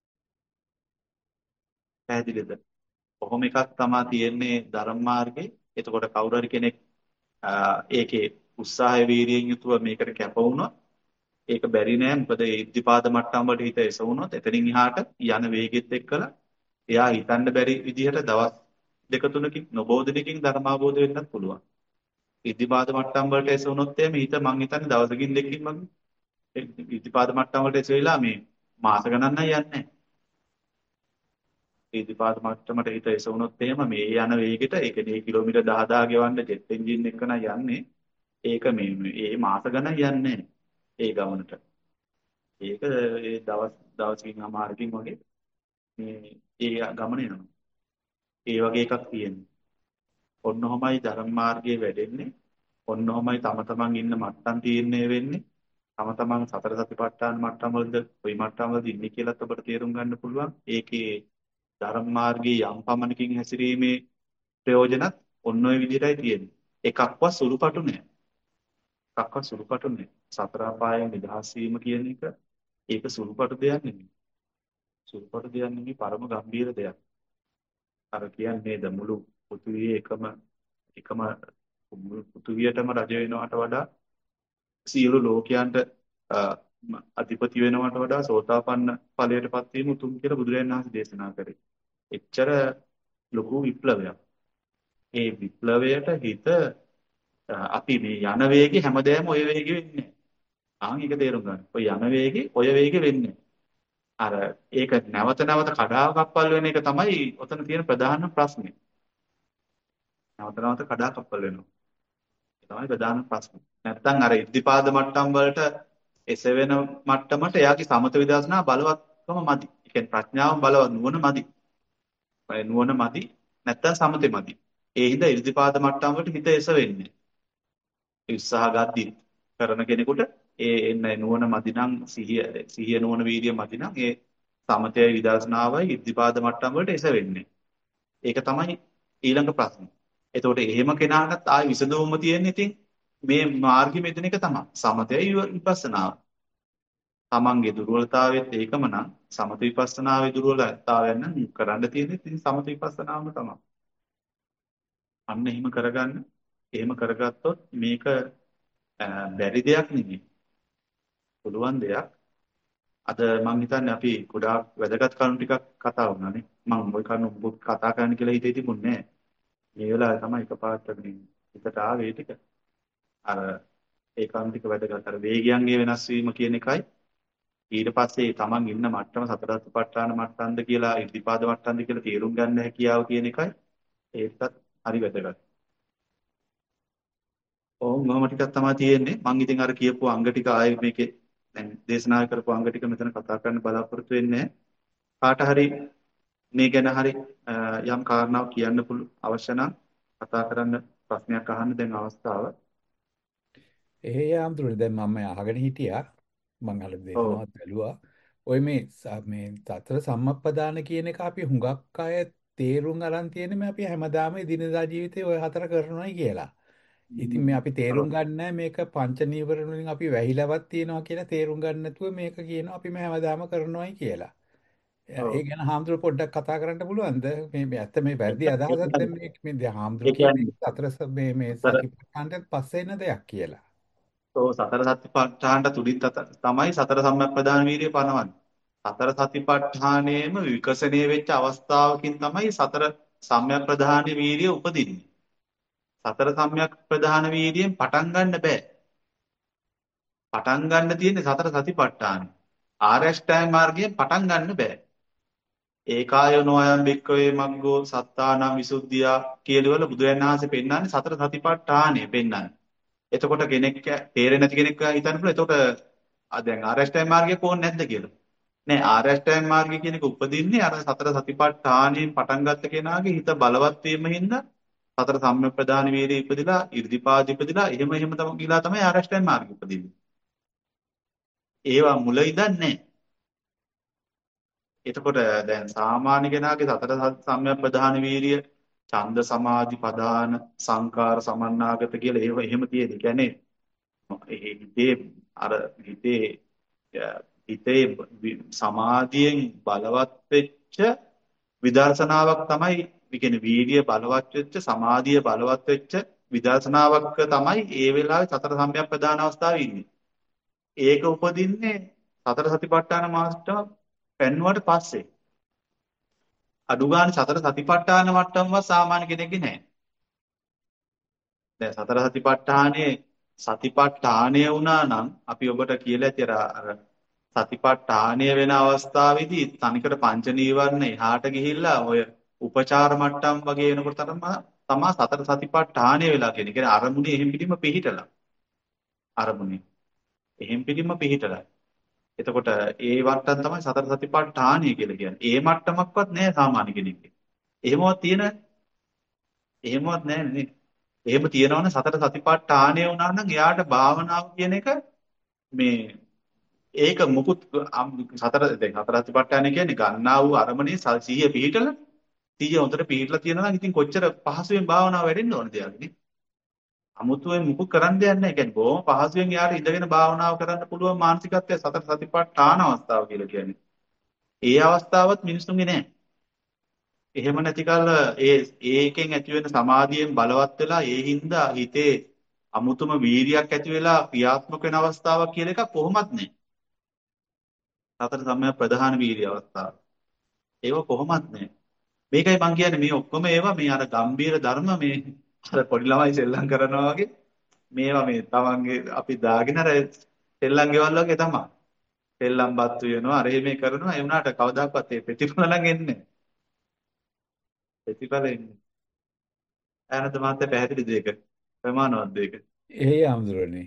පැහැදිලිද? කොහොම එකක් තමයි තියෙන්නේ ධර්ම මාර්ගේ. එතකොට කවුරු හරි කෙනෙක් ආ, ඒකේ උත්සාහය වීරියෙන් යුතුව මේකට කැප වුණොත් ඒක බැරි නෑ. මොකද ඒ ඉද්ධිපාද මට්ටම් වලට හිත එසවුනොත් එතනින් එහාට යන වේගෙත් එක්කලා එයා හිතන්න බැරි විදිහට දවස් දෙක තුනකින් නොබෝ දිනකින් ධර්ම අවබෝධ වෙන්නත් පුළුවන්. ඉද්ධිපාද මට්ටම් වලට එසවුනොත් එimhe හිත මං හිතන්නේ දවසකින් දෙකකින් වගේ ඉද්ධිපාද මට්ටම් වලට එසවිලා මේ මාස ගණන් නම් යන්නේ නැහැ. ඉද්ධිපාද මට්ටමට හිත එසවුනොත් එහෙම මේ යන වේගෙට ඒ කියන්නේ කිලෝමීටර් දහ දහ ගෙවන්න ජෙට් එන්ජින් එක නම් යන්නේ. ඒක මේ මේ මාස ගණන් යන්නේ නැහැ ඒ ගමනට. ඒක ඒ දවස් දවසකින් අමාරකින් වගේ මේ ඒ ගමන යනවා. ඒ වගේ එකක් තියෙනවා. ඔන්න ඔහමයි ධර්ම මාර්ගයේ වැඩෙන්නේ. ඔන්න ඔහමයි තම තමන් ඉන්න මට්ටම් තීරණය වෙන්නේ. තම තමන් සතර සතිපට්ඨාන මට්ටම් වලද කොයි මට්ටම් වලද ඉන්නේ කියලාත් ඔබට තේරුම් ගන්න පුළුවන්. ඒකේ ධර්ම මාර්ගයේ යම් පමණකින් හැසිරීමේ ප්‍රයෝජනත් ඔන්න ඔය විදිහටයි තියෙන්නේ. එකක්වත් සුළුපටු නෑ. එකක්වත් සුළුපටු නෑ. සතර අපායෙන් නිදහස් වීම කියන එක ඒක සුළුපටු දෙයක් නෙමෙයි. සුළුපටු දෙයක් නෙමෙයි පරම ගම්භීර දෙයක්. අර කියන්නේ ද මුළු පෘථිවියේ එකම එකම මුළු පෘථිවියටම රජ වෙනවට වඩා සියලු ලෝකයන්ට අ, ම- අධිපති වෙනවට වඩා සෝතාපන්න ඵලයටපත් වීම උතුම් කියලා බුදුරජාණන් වහන්සේ දේශනා කරේ. එච්චර ලොකු විප්ලවයක්. ඒ විප්ලවයට හිත අ, අපි මේ යන වේගේ හැමදේම ඔය වේගෙ වෙන්නේ නැහැ. ආන් ඒක තේරුම් ගන්න. ඔය යන වේගේ ඔය වේගෙ වෙන්නේ නැහැ. අර ඒක නැවත නැවත කඩාකප්පල් වෙන එක තමයි ඔතන තියෙන ප්‍රධාන ප්‍රශ්නේ. නැවත නැවත කඩාකප්පල් වෙනවා. ඒ තමයි ප්‍රධාන ප්‍රශ්නේ. නැත්තම් අර ඉද්ධිපාද මට්ටම් වලට එසවෙන මට්ටමට එයාගේ සමත විදර්ශනා බලවත්කම මදි. ඒ කියන්නේ ප්‍රඥාව බලවත් නුවණ මදි. ඒ නුවණ මදි නැත්තම් සමතේ මදි. ඒ හින්දා ඉද්ධිපාද මට්ටම් වලට හිත එසවෙන්නේ. ඒ උත්සාහ ගද්දි කරන කෙනෙකුට ඒ එන්න නුවණ මදි නම් සිහිය සිහිය නුවණ වීර්ය මදි නම් ඒ සමතේ විදර්ශනාවයි ඉද්ධිපාද මට්ටම් වලට එසවෙන්නේ. ඒක තමයි ඊළඟ ප්‍රශ්නේ. එතකොට එහෙම කෙනාටත් ආයෙ විසඳුම තියෙන්නේ ඉතින් මේ මාර්ගෙ මෙතන එක තමයි. සමතයයි විපස්සනාව. තමන්ගේ දුර්වලතාවෙත් ඒකම නම් සමත විපස්සනාවේ දුර්වලතාවයන් නම් කරන්න තියෙන්නේ ඉතින් සමත විපස්සනාවම තමයි. අන්න එහෙම කරගන්න. එහෙම කරගත්තොත් මේක අ, බැරි දෙයක් නෙමෙයි. පුළුවන් දෙයක්. අද මම හිතන්නේ අපි ගොඩාක් වැදගත් කරුණු ටිකක් කතා වුණානේ. මම ওই කරුණු ඔබ කතා කරන්න කියලා හිතේ තිබුණේ නැහැ. මේ වෙලාවේ තමයි එකපාරට මේ හිතට ආවේ ඒ ටික. අර ඒ කරුණු ටික වැදගත්. අර වේගයන්ගේ වෙනස් වීම කියන එකයි ඊට පස්සේ තමන් ඉන්න මට්ටම සතර සතිපට්ඨාන මට්ටම්ද කියලා ඉර්ධිපාද මට්ටම්ද කියලා තේරුම් ගන්න හැකියාව කියන එකයි ඒකත් හරි වැදගත්. ඕම් මොහොම ටිකක් තමයි තියෙන්නේ. මම ඉතින් අර කියපු අංග ටික ආයේ මේකේ දැන් දේශනා කරපු අංග ටික මෙතන කතා කරන්න බලාපොරොත්තු වෙන්නේ නැහැ. කාට හරි මේ ගැන හරි අ, යම් කාරණාවක් කියන්න පුළු අවශ්‍ය නම් කතා කරන්න ප්‍රශ්නයක් අහන්න දැන් අවස්ථාව. ඒ යාම්තුනේ දැන් මම අහගෙන හිටියා මම අහලා ඔව්. දේශනාවත් බැලුවා. ඔය මේ ස- මේ සතර සම්මප්පදාන කියන එක අපි හුඟක් අය තේරුම් අරන් තියෙන්නේ මේ අපි හැමදාම එදිනෙදා ජීවිතේ ඔය හතර කරනවායි කියලා. ඉතින් මේ අපි තේරුම් ගන්න නැහැ මේක පංච නීවරණ වලින් අපි වැහිලවත් තියෙනවා කියලා තේරුම් ගන්න නැතුව මේක කියනවා අපි මේ හැමදාම කරනවායි කියලා. ඔව්. ඒ ගැන හාමුදුරුවෝ පොඩ්ඩක් කතා කරන්න පුළුවන්ද? මේ මේ ඇත්ත මේ ඒ වැරදි අදහසක් දැන් මේ මේ දැන් ඒ හාමුදුරුවෝ කියන්නේ කියන්නේ සතර ස- මේ මේ සතර සතිපට්ඨානට පස්සේ එන දෙයක් කියලා. ඔව් සතර සතිපට්ඨානට තුලින් තත- තමයි සතර සම්‍යක්ප්‍රදාන වීර්යය පනවන්නේ. සතර සතිපට්ඨානයේම විකසණය වෙච්ච අවස්ථාවකින් තමයි සතර සම්‍යක්ප්‍රදාන වීර්යය උපදින්නේ. සතර සම්‍යක්ප්‍රදාන වීර්යයෙන් පටන් ගන්න බෑ. පටන් ගන්න තියෙන්නේ සතර සතිපට්ඨානෙ. ආර්ය අෂ්ටාංග මාර්ගයෙන් පටන් ගන්න බෑ. ඒකායනෝ අයං භික්ඛවේ මග්ගෝ සත්තානං විසුද්ධියා කියලවල බුදුරජාණන් වහන්සේ පෙන්නන්නේ සතර සතිපට්ඨානෙ පෙන්නන්නේ. එතකොට කෙනෙක් තේරෙන්නේ නැති කෙනෙක් හිතන්න පුළුවන්. එතකොට ආ දැන් ආර්ය අෂ්ටාංග මාර්ගය කොහොම නැද්ද කියලා. නෑ ආර්ය අෂ්ටාංග මාර්ගය කියන එක උපදින්නේ අර සතර සතිපට්ඨානෙන් පටන් ගත්ත කෙනාගේ හිත බලවත් වීම හින්දා සතර සම්‍යක්ප්‍රදාන වීර්යය ඉපදිලා 이르දිපාද ඉපදිලා එහෙම එහෙම තමයි ගිලා තමයි ආර්ය අෂ්ටාංග මාර්ගය උපදින්නේ. ඒවා මුල ඉඳන් නෑ. එතකොට දැන් සාමාන්‍ය කෙනාගේ සතර සම්‍යක්ප්‍රදාන වීර්යය ඡන්ද සමාධි ප්‍රදාන සංකාර සමන්නාගත කියලා ඒව එහෙම තියෙන. ඒ කියන්නේ ඒ හිතේ අර හිතේ අ, හිතේ වි- සමාධියෙන් බලවත් වෙච්ච විදර්ශනාවක් තමයි ඒ කියන්නේ වීර්ය බලවත් වෙච්ච සමාධිය බලවත් වෙච්ච විදර්ශනාවක් තමයි ඒ වෙලාවේ සතර සම්‍යක් ප්‍රදාන අවස්ථාවේ ඉන්නේ. ඒක උපදින්නේ සතර සතිපට්ඨාන මාස්ටර් පෙන්වුවට පස්සේ. අඩු ගන්න සතර සතිපට්ඨාන මට්ටමවත් සාමාන්‍ය කෙනෙක්ගේ නැහැ. දැන් සතර සතිපට්ඨානේ සතිපට්ඨානය වුණා නම් අපි ඔබට කියලා ඇති අර අර සතිපට්ඨානය වෙන අවස්ථාවේදී තනිකර පංච නීවරණ එහාට ගිහිල්ලා ඔය උපචාර මට්ටම් වගේ වෙනකොට තමයි තමා සතර සතිපට්ඨානය වෙලා කියන්නේ. කියන්නේ අරමුණේ එහෙම් පිටින්ම පිහිටලා. අරමුණේ එහෙම් පිටින්ම පිහිටලා. එතකොට ඒ වට්ටම් තමයි සතර සතිපට්ඨානය කියලා කියන්නේ. ඒ මට්ටමක්වත් නෑ සාමාන්‍ය කෙනෙක්ගේ. එහෙමවත් තියෙන එහෙමවත් නෑ නේ. එහෙම තියෙනවනේ සතර සතිපට්ඨානය වුණා නම් එයාට භාවනාව කියන එක මේ ඒක මුකුත් අම්- සතර දැන් සතර සතිපට්ඨානය කියන්නේ ගන්නා වූ අරමුණේ ස- සිහිය පිහිටලා සිහිය හොඳට පිහිටලා තියෙනවා නම් ඉතින් කොච්චර පහසුවෙන් භාවනාව වැඩෙන්න ඕනද යාළුවනේ. අමුතුවෙන් මුකුත් කරන්න දෙයක් නැහැ. කියන්නේ බොහොම පහසුවෙන් යාට ඉඳගෙන භාවනාව කරන්න පුළුවන් මානසිකත්වය සතර සතිපට්ඨාන අවස්ථාව කියලා කියන්නේ. ඒ අවස්ථාවත් මිනිසුන්ගේ නැහැ. එහෙම නැති කල ඒ ඒකෙන් ඇති වෙන සමාධියෙන් බලවත් වෙලා ඒ හින්දා හිතේ අමුතුම වීරියක් ඇති වෙලා ක්‍රියාත්මක වෙන අවස්ථාවක් කියලා එකක් කොහොමත් නැහැ. සතර සම්‍යක් ප්‍රධාන වීර්ය අවස්ථාව. ඒව කොහොමත් නැහැ. මේකයි මම කියන්නේ මේ ඔක්කොම ඒවා මේ අර ගම්බීර ධර්ම මේ අර පොඩි ළමයි සෙල්ලම් කරනවා වගේ මේවා මේ තමන්ගේ අපි දාගෙන අර සෙල්ලම් ගෙවල් වගේ තමයි. සෙල්ලම් බත්තු වෙනවා අර මේ කරනවා ඒ වුණාට කවදාකවත් ඒ ප්‍රතිඵල නම් එන්නේ නැහැ. ප්‍රතිඵල එන්නේ. ආනන්ද මහත්තයා පැහැදිලි දෙයක ප්‍රමාණවත් දෙයක. ඒ ආම්දුරනේ.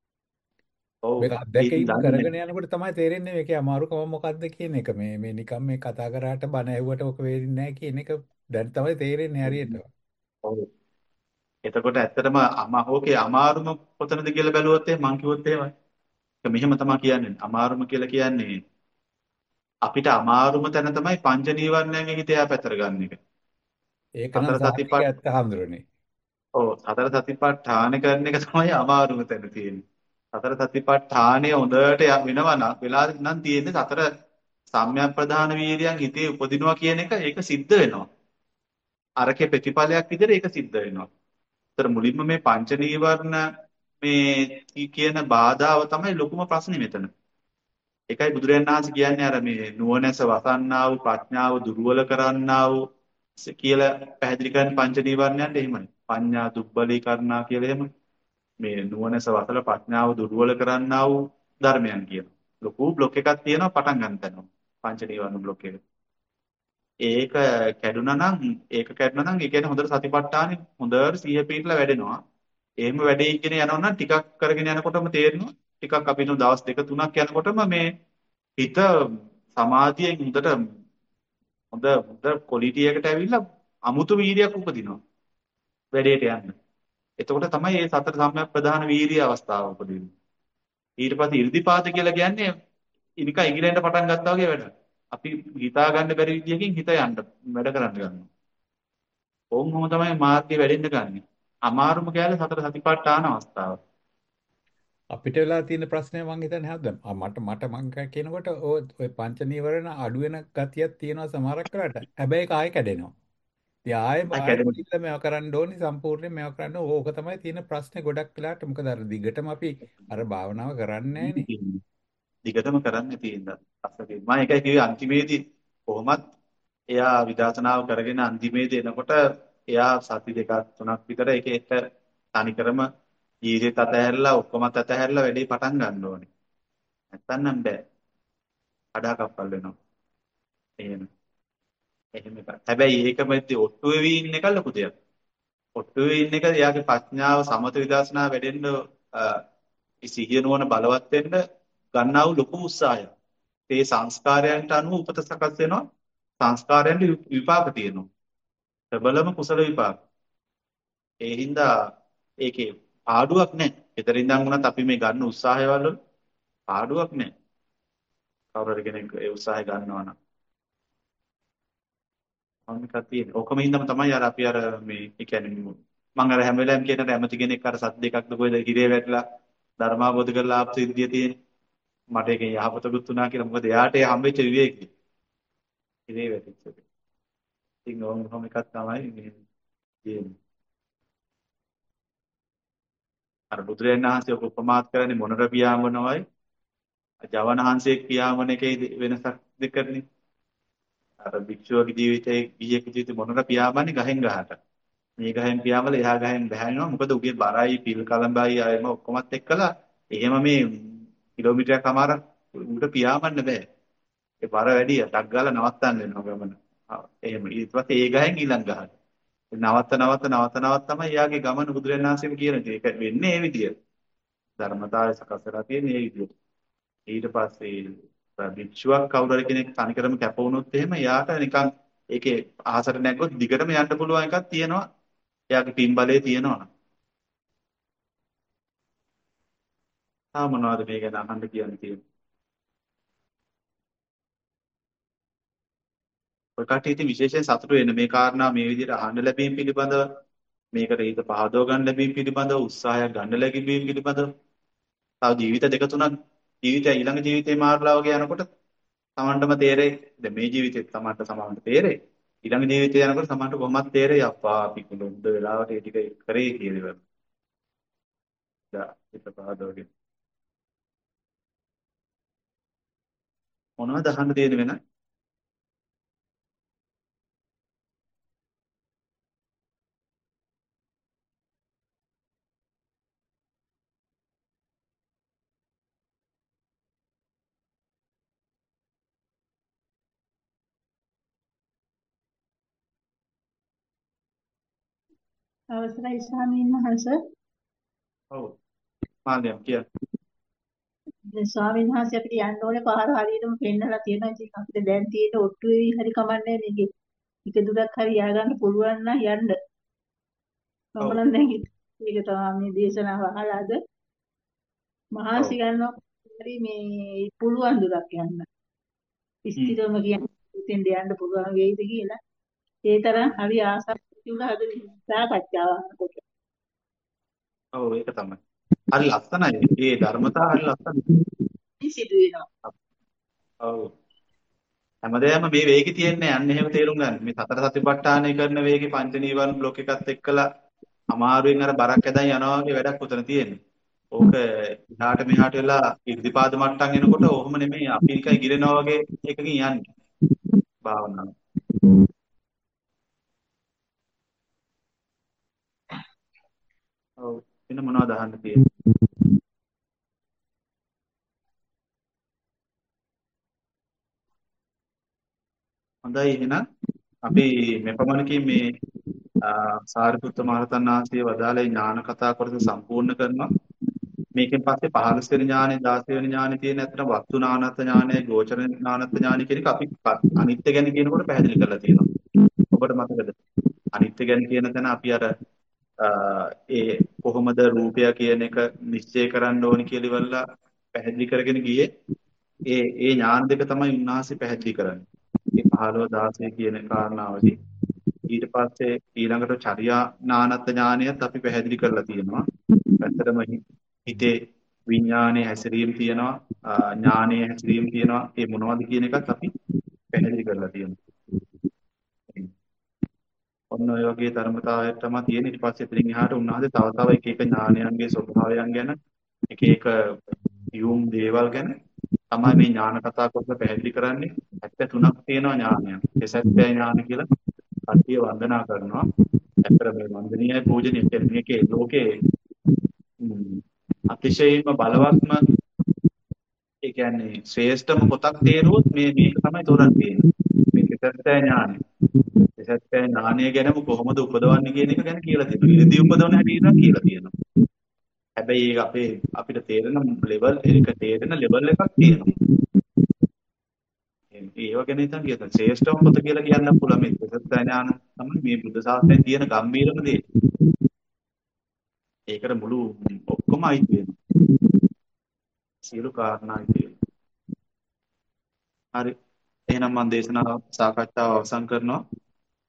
ඔව් මේක ඉතින් අත්දැකීම් දන්නේ කරගෙන යනකොට තමයි තේරෙන්නේ මේකේ අමාරුකම මොකක්ද කියන එක. මේ මේ නිකම් මේ කතා කරාට බණ ඇහුවට ඔක වෙන්නේ නැහැ කියන එක දැන් තමයි තේරෙන්නේ හරියට. ඔව්. එතකොට ඇත්තටම අමහෝකේ අමාරුම කොතනද කියලා බැලුවොත් එහෙනම් මං කිව්වොත් එහෙමයි. ඒක මෙහෙම තමයි කියන්නේ. අමාරුම කියලා කියන්නේ අපිට අමාරුම තැන තමයි පංච නීවරණයෙන් හිත එහා පැතර ගන්න එක. ඒක නම් සතර සාහිත්‍යක සතිපට්ඨාන ඇත්ත ආම්දුරනේ. ඔව් සතර සතිපට්ඨාන කරන එක තමයි අමාරුම තැන තියෙන්නේ. සතර සතිපට්ඨානය හොඳට ය- වෙනවා නම් වෙලා නම් තියෙන්නේ සතර සම්‍යක් ප්‍රධාන වීර්යයන් හිතේ උපදිනවා කියන එක ඒක සිද්ධ වෙනවා. අරකේ ප්‍රතිඵලයක් විදිහට ඒක සිද්ධ වෙනවා. ඒතර මුලින්ම මේ පංච නීවරණ මේ කියන බාධාව තමයි ලොකුම ප්‍රශ්නේ මෙතන. ඒකයි බුදුරජාණන් වහන්සේ කියන්නේ අර මේ නුවණැස වසන්නා වූ ප්‍රඥාව දුර්වල කරන්නා වූ ස- කියලා පැහැදිලි කරන්නේ පංච නීවරණයන්ට එහෙමයි. පඤ්ඤා දුබ්බලීකරණා කියලා එහෙම මේ නුවණැස වසල ප්‍රඥාව දුර්වල කරන්නා වූ ධර්මයන් කියනවා. ලොකු බ්ලොක් එකක් තියෙනවා පටන් ගන්න තැන. පංච නීවරණ බ්ලොක් එක. ඒක කැඩුනා නම් ඒක කැඩුනා නම් ඒ කියන්නේ හොඳට සතිපට්ඨානෙ හොඳට සිහිය පිටලා වැඩෙනවා. එහෙම වැඩේගෙන යනවා නම් ටිකක් කරගෙන යනකොටම තේරෙනවා. ටිකක් අපි හිතමු දවස් දෙක තුනක් යනකොටම මේ හිත සමාධියෙන් හොඳට හොඳ හොඳ ක්වොලිටි එකට ඇවිල්ලා අමුතු වීර්යයක් උපදිනවා වැඩේට යන්න. එතකොට තමයි මේ සතර සම්‍යක් ප්‍රධාන වීර්ය අවස්ථාව උපදින්නේ. ඊට පස්සේ 이르දිපාත කියලා කියන්නේ ඉනික ඉගිලෙන්න පටන් ගත්තා වගේ වැඩ. අපි හිතා ගන්න බැරි විදියකින් හිත යන්න වැඩ කරන්න ගන්නවා. ඕම්ම තමයි මාර්ගය වැඩෙන්න ගන්නෙ. අමාරුම කෑල්ල සතර සතිපට්ඨාන අවස්ථාව. අපිට වෙලා තියෙන ප්‍රශ්නේ මං හිතන්නේ හරිද? ආ, මට මට මං ක- කියනකොට ඔය ඔය පංච නීවරණ අඩු වෙන ගතියක් තියෙනවා සමහරක් කරාට. හැබැයි ඒක ආයෙ කැඩෙනවා. ඉතින් ආයෙ ආයෙ අකැඩමි ගිහිල්ලා මේවා කරන්න ඕනි සම්පූර්ණයෙන් මේවා කරන්න ඕන. ඕක තමයි තියෙන ප්‍රශ්නේ ගොඩක් වෙලාට. මොකද අර දිගටම අපි අර භාවනාව කරන්නේ නැහනේ. දිගටම කරන්න තියෙනවා. අස්සකේ මම ඒකයි කිව්වේ අන්තිමේදී කොහොමත් එයා විදර්ශනාව කරගෙන අන්තිමේදී එනකොට එයා සති දෙකක් තුනක් විතර එක එක තනිකරම ජීවිතයත් අතහැරලා ඔක්කොමත් අතහැරලා වැඩේ පටන් ගන්න ඕනේ. නැත්තම් නම් බෑ. කඩාකප්පල් වෙනවා. එහෙම. එහෙම එකක්. හැබැයි ඒකම ඉතින් ඔට්ටු වෙවි ඉන්න එක ලොකු දෙයක්. ඔට්ටු වෙවි ඉන්න එක එයාගේ ප්‍රඥාව සමත විදර්ශනා වැඩෙන්න අ, සිහිය නුවණ බලවත් වෙන්න ගන්නා වූ ලොකු උත්සාහයක්. ඒ සංස්කාරයන්ට අනුව උපත සකස් වෙනවා. සංස්කාරයන්ට වි- විපාක තියෙනවා. ප්‍රබලම කුසල විපාක. ඒ හින්දා ඒකේ පාඩුවක් නැහැ. ඊතර ඉඳන් වුණත් අපි මේ ගන්න උත්සාහයවල පාඩුවක් නැහැ. කවුරු හරි කෙනෙක් ඒ උත්සාහය ගන්නවා නම්. මම එකක් තියෙන්නේ. ඔකම හින්දාම තමයි අර අපි අර මේ ඒ කියන්නේ මම අර හැම වෙලාවෙම කියන අර ඇමති කෙනෙක් අර සත් දෙකක්ද කොහෙද හිරේ වැටලා ධර්මාබෝධ කරලා ආපු සිද්ධිය තියෙන්නේ. මට ඒකෙන් යහපතකුත් වුණා කියලා. මොකද එයාට ඒ හම්බෙච්ච විවේකී. හිරේ වැටිච්ච එක. ඉතින් ඕම ඔහොම එකක් තමයි මේ තියෙන්නේ. අර බුදුරජාණන් වහන්සේ ඔක උපමාත් කරන්නේ මොනර පියාඹනවයි ජවනහන්සේ පියාඹන එකේ වෙනසක් දෙකනේ. අර භික්ෂුවගේ ජීවිතයේ ගිහියෙකුගේ ජීවිතේ මොනර පියාඹන්නේ ගහෙන් ගහට. මේ ගහෙන් පියාඹල එහා ගහෙන් බහැනවා. මොකද උගේ බරයි පිල් කලඹයි අයම ඔක්කොමත් එක්කලා එහෙම මේ කිලෝමීටරයක් කමාරක් උඩ පියාඹන්න බෑ. ඒ බර වැඩි ටක් ගාලා නවත්තන්න වෙනවා ගමන. ආ, එහෙම ඊට පස්සේ ඒ ගහෙන් ඊළඟ ගහට. නවත්ත නවත්ත නවත්ත නවත්ත තමයි යාගේ ගමන බුදුරජාණන් වහන්සේම කියන දේ. ඒක වෙන්නේ ඒ විදියට. ධර්මතාවය සකස් කරලා තියෙන්නේ ඒ විදියට. ඊට පස්සේ භික්ෂුවක් කවුරු හරි කෙනෙක් තනිකරම කැප වුණොත් එහෙම යාට නිකන් ඒකේ අහසට නැග්ගොත් දිගටම යන්න පුළුවන් එකක් තියෙනවා. එයාගේ පින්බලේ තියෙනවා. තා මොනවද මේ ගැන අහන්න කියන්න තියෙන්නේ? ඔය කට්ටිය ඉතින් විශේෂයෙන් සතුටු වෙන මේ කාරණා මේ විදිහට අහන්න ලැබීම පිළිබඳව මේකට හිත පහදව ගන්න ලැබීම පිළිබඳව උත්සාහයක් ගන්න ලැබීම පිළිබඳව තව ජීවිත දෙක තුනක් ජීවිතය ඊළඟ ජීවිතේ මාර්ලා වගේ යනකොට තමන්ටම තේරෙයි. දැන් මේ ජීවිතේ තමන්ට සමානට තේරෙයි. ඊළඟ ජීවිතේ යනකොට තමන්ට කොහොමද තේරෙයි අප්පා අපි කුළුද්ද වෙලාවට ඒ ටික කරේ කියලා. දා හිත පහදවගෙන මොනවද අහන්න තියෙන වෙන? අවසරයි ස්වාමීන් වහන්සේ. ඔව් මාන්‍යම් කිය. දැන් ස්වාමීන් වහන්සේ අපිට යන්න ඕනේ පාර හරියටම පෙන්නලා තියෙනවා. ඉතින් අපිට දැන් තියෙන ඔට්ටුවේ හරි කමන්නේ මේකේ. එක දුරක් හරි ය아가න්න පුළුවන් නම් යන්න. මම ඔව් නම් දැන් මේක තමයි මේ දේශනාව අහලාද ඔව් මහාසි ගන්නවා හරි මේ පුළුවන් දුරක් යන්න. හ්ම් ස්ථිරවම කියන්නේ ඉතින් යන්න පුළුවන් වෙයිද කියලා. ඒ තරම් හරි ආසාවක් තිබුණා අද සාකච්ඡාව අහනකොට. ඔව් ඒක තමයි. හරි ලස්සනයි. මේ ධර්මතාව හරි ලස්සනයි. සිදු වෙනවා. ඔව් හැමදේම මේ වේගي තියන්නේ අන්න එහෙම තේරුම් ගන්න. මේ සතර සතිපට්ඨානය කරන වේගේ පංච නීවරණ බ්ලොක් එකත් එක්කලා අමාරුවෙන් අර බරක් ඇදන් යනවා වගේ වැඩක් උතන තියෙන්නේ. ඕක එහාට මෙහාට වෙලා ඉර්ධිපාද මට්ටම් එනකොට ඔහොම නෙමෙයි අපි නිකන් ගිරෙනවා වගේ එකකින් යන්නේ භාවනාව. ඔව් වෙන මොනවද අහන්න තියෙන්නේ? හොඳයි එහෙනම් අපි මෙපමණකින් මේ ආ, සාරිපුත්ත මහරහතන් වහන්සේ වදාළේ ඥාන කතා කොටස සම්පූර්ණ කරනවා. මේකෙන් පස්සේ පහළොස් වෙනි ඥානෙ දාස වෙනි ඥානෙ තියෙන ඇත්තට වස්තු නානත් ඥානය, ගෝචර නානත් ඥානය කියන එක අපි ක- අනිත්‍ය ගැන කියනකොට පැහැදිලි කරලා තියෙනවා. ඔබට මතකද? අනිත්‍ය ගැන කියන තැන අපි අර අ, ඒ කොහොමද රූපය කියන එක නිශ්චය කරන්න ඕනි කියලා ඉවරලා පැහැදිලි කරගෙන ගියේ. ඒ ඒ ඥාන දෙක තමයි උන්වහන්සේ පැහැදිලි කරන්නේ. මේ පහළොව දාසය කියන කාරණාවදී ඊට පස්සේ ඊළඟට චර්යා නානත් ඥානයත් අපි පැහැදිලි කරලා තියෙනවා. ඇත්තටම හි- හිතේ විඥානයේ හැසිරීම තියෙනවා, ආ, ඥානයේ හැසිරීම තියෙනවා. ඒ මොනවද කියන එකත් අපි පැහැදිලි කරලා තියෙනවා. ඔන්න ඔය වගේ ධර්මතාවයක් තමයි තියෙන. ඊට පස්සේ එතනින් එහාට උන්වහන්සේ තව තව එක එක ඥානයන්ගේ ස්වභාවයන් ගැන එක එක යොම් දේවල් ගැන තමයි මේ ඥාන කතා කරලා පැහැදිලි කරන්නේ. ඇත්ත තුනක් තියෙනවා ඥානයන්. එසත්‍ය ඥාන කියලා කට්ටිය වන්දනා කරනවා. ඇත්තට මේ වන්දනීය පූජනීය කියන්නේ මේකේ ලෝකේ ම්, අතිශයින්ම බලවත්ම ඒ කියන්නේ ශ්‍රේෂ්ඨම පොතක් තේරුවොත් මේ මේක තමයි තෝරන්න තියෙන්නේ. මේ සත්‍ය ඥානය. සත්‍ය ඥානය ගැනම කොහොමද උපදවන්නේ කියන එක ගැන කියලා තියෙනවා. ඉරිදී උපදවන හැටි ඉතින් කියලා තියෙනවා. හැබැයි ඒක අපේ අපිට තේරෙන ලෙවල් එක තේරෙන ලෙවල් එකක් තියෙනවා. ඒව ගැන හිතන් කියත ශ්‍රේෂ්ඨම පොත කියලා කියන්න පුළුවන් මේ සත්‍ය ඥාන තමයි මේ බුද්ධ ශාසනයේ තියෙන ගම්භීරම දේ. ඒකට මුළු ඔක්කොම අයිති වෙනවා. සියලු කාරණා අයිති වෙනවා. හරි. එහෙනම් මම දේශනාව සාකච්ඡාව අවසන් කරනවා.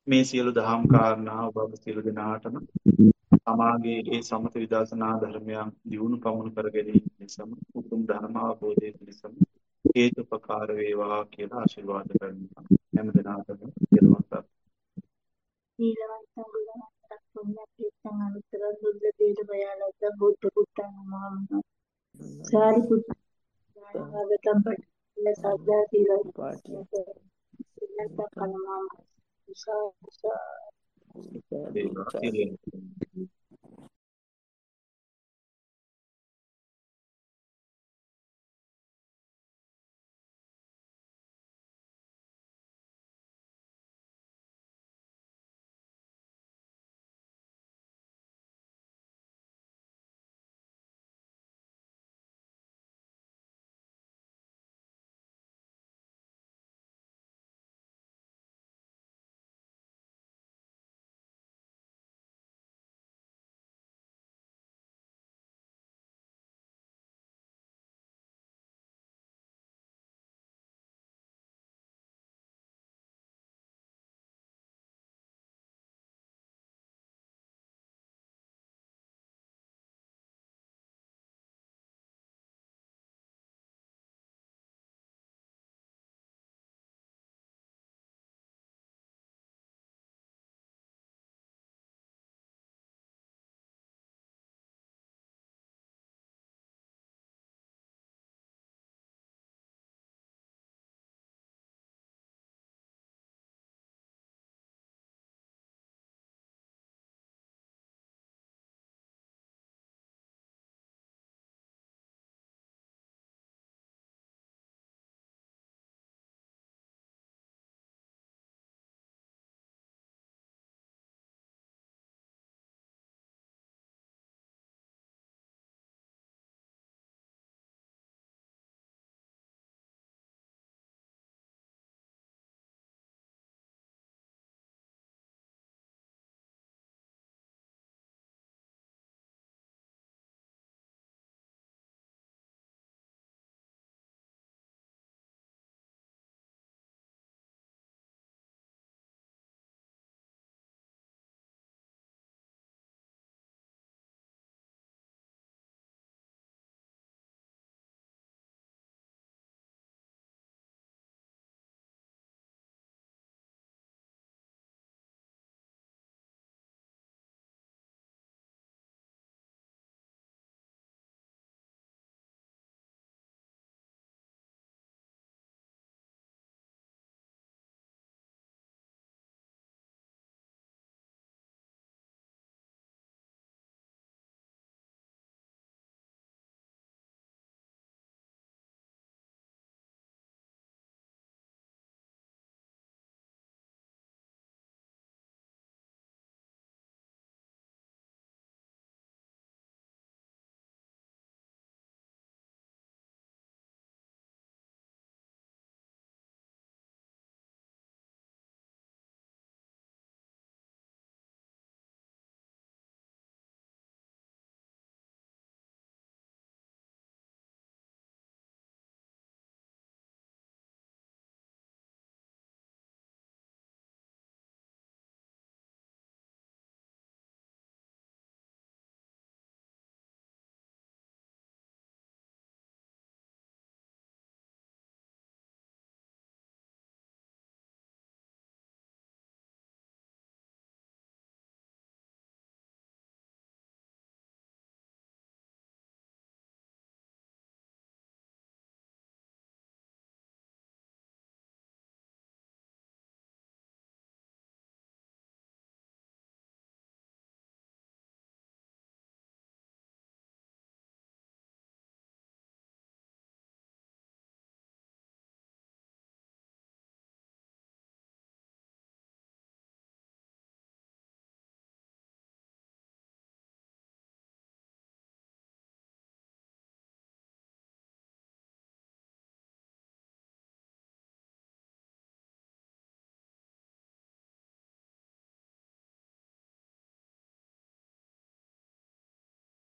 මේ සියලු දහම් කාරණා ඔබ අප සියලු දෙනාටම තමාගේ ඒ සමත විදර්ශනා ධර්මයන් දියුණු පමුණු කර ගැනීම පිණිසම උතුම් ධර්ම අවබෝධය පිණිසම හේතුපකාර වේවා කියලා ආශිර්වාද කරනවා. හැම දිනාටම පිරුවන් සීලවන්තං ගුණවන්තං පුඤ්ඤකීර්තං අනුත්තර බුද්ධ දේශ බයාලද්ද බුද්ධ පුත්තං නමෝ සාරිපුත්ත ඥානවගතං පටිච්ච සද්දා සීලං සිල්ලං කනමා උසා උසා වේවා.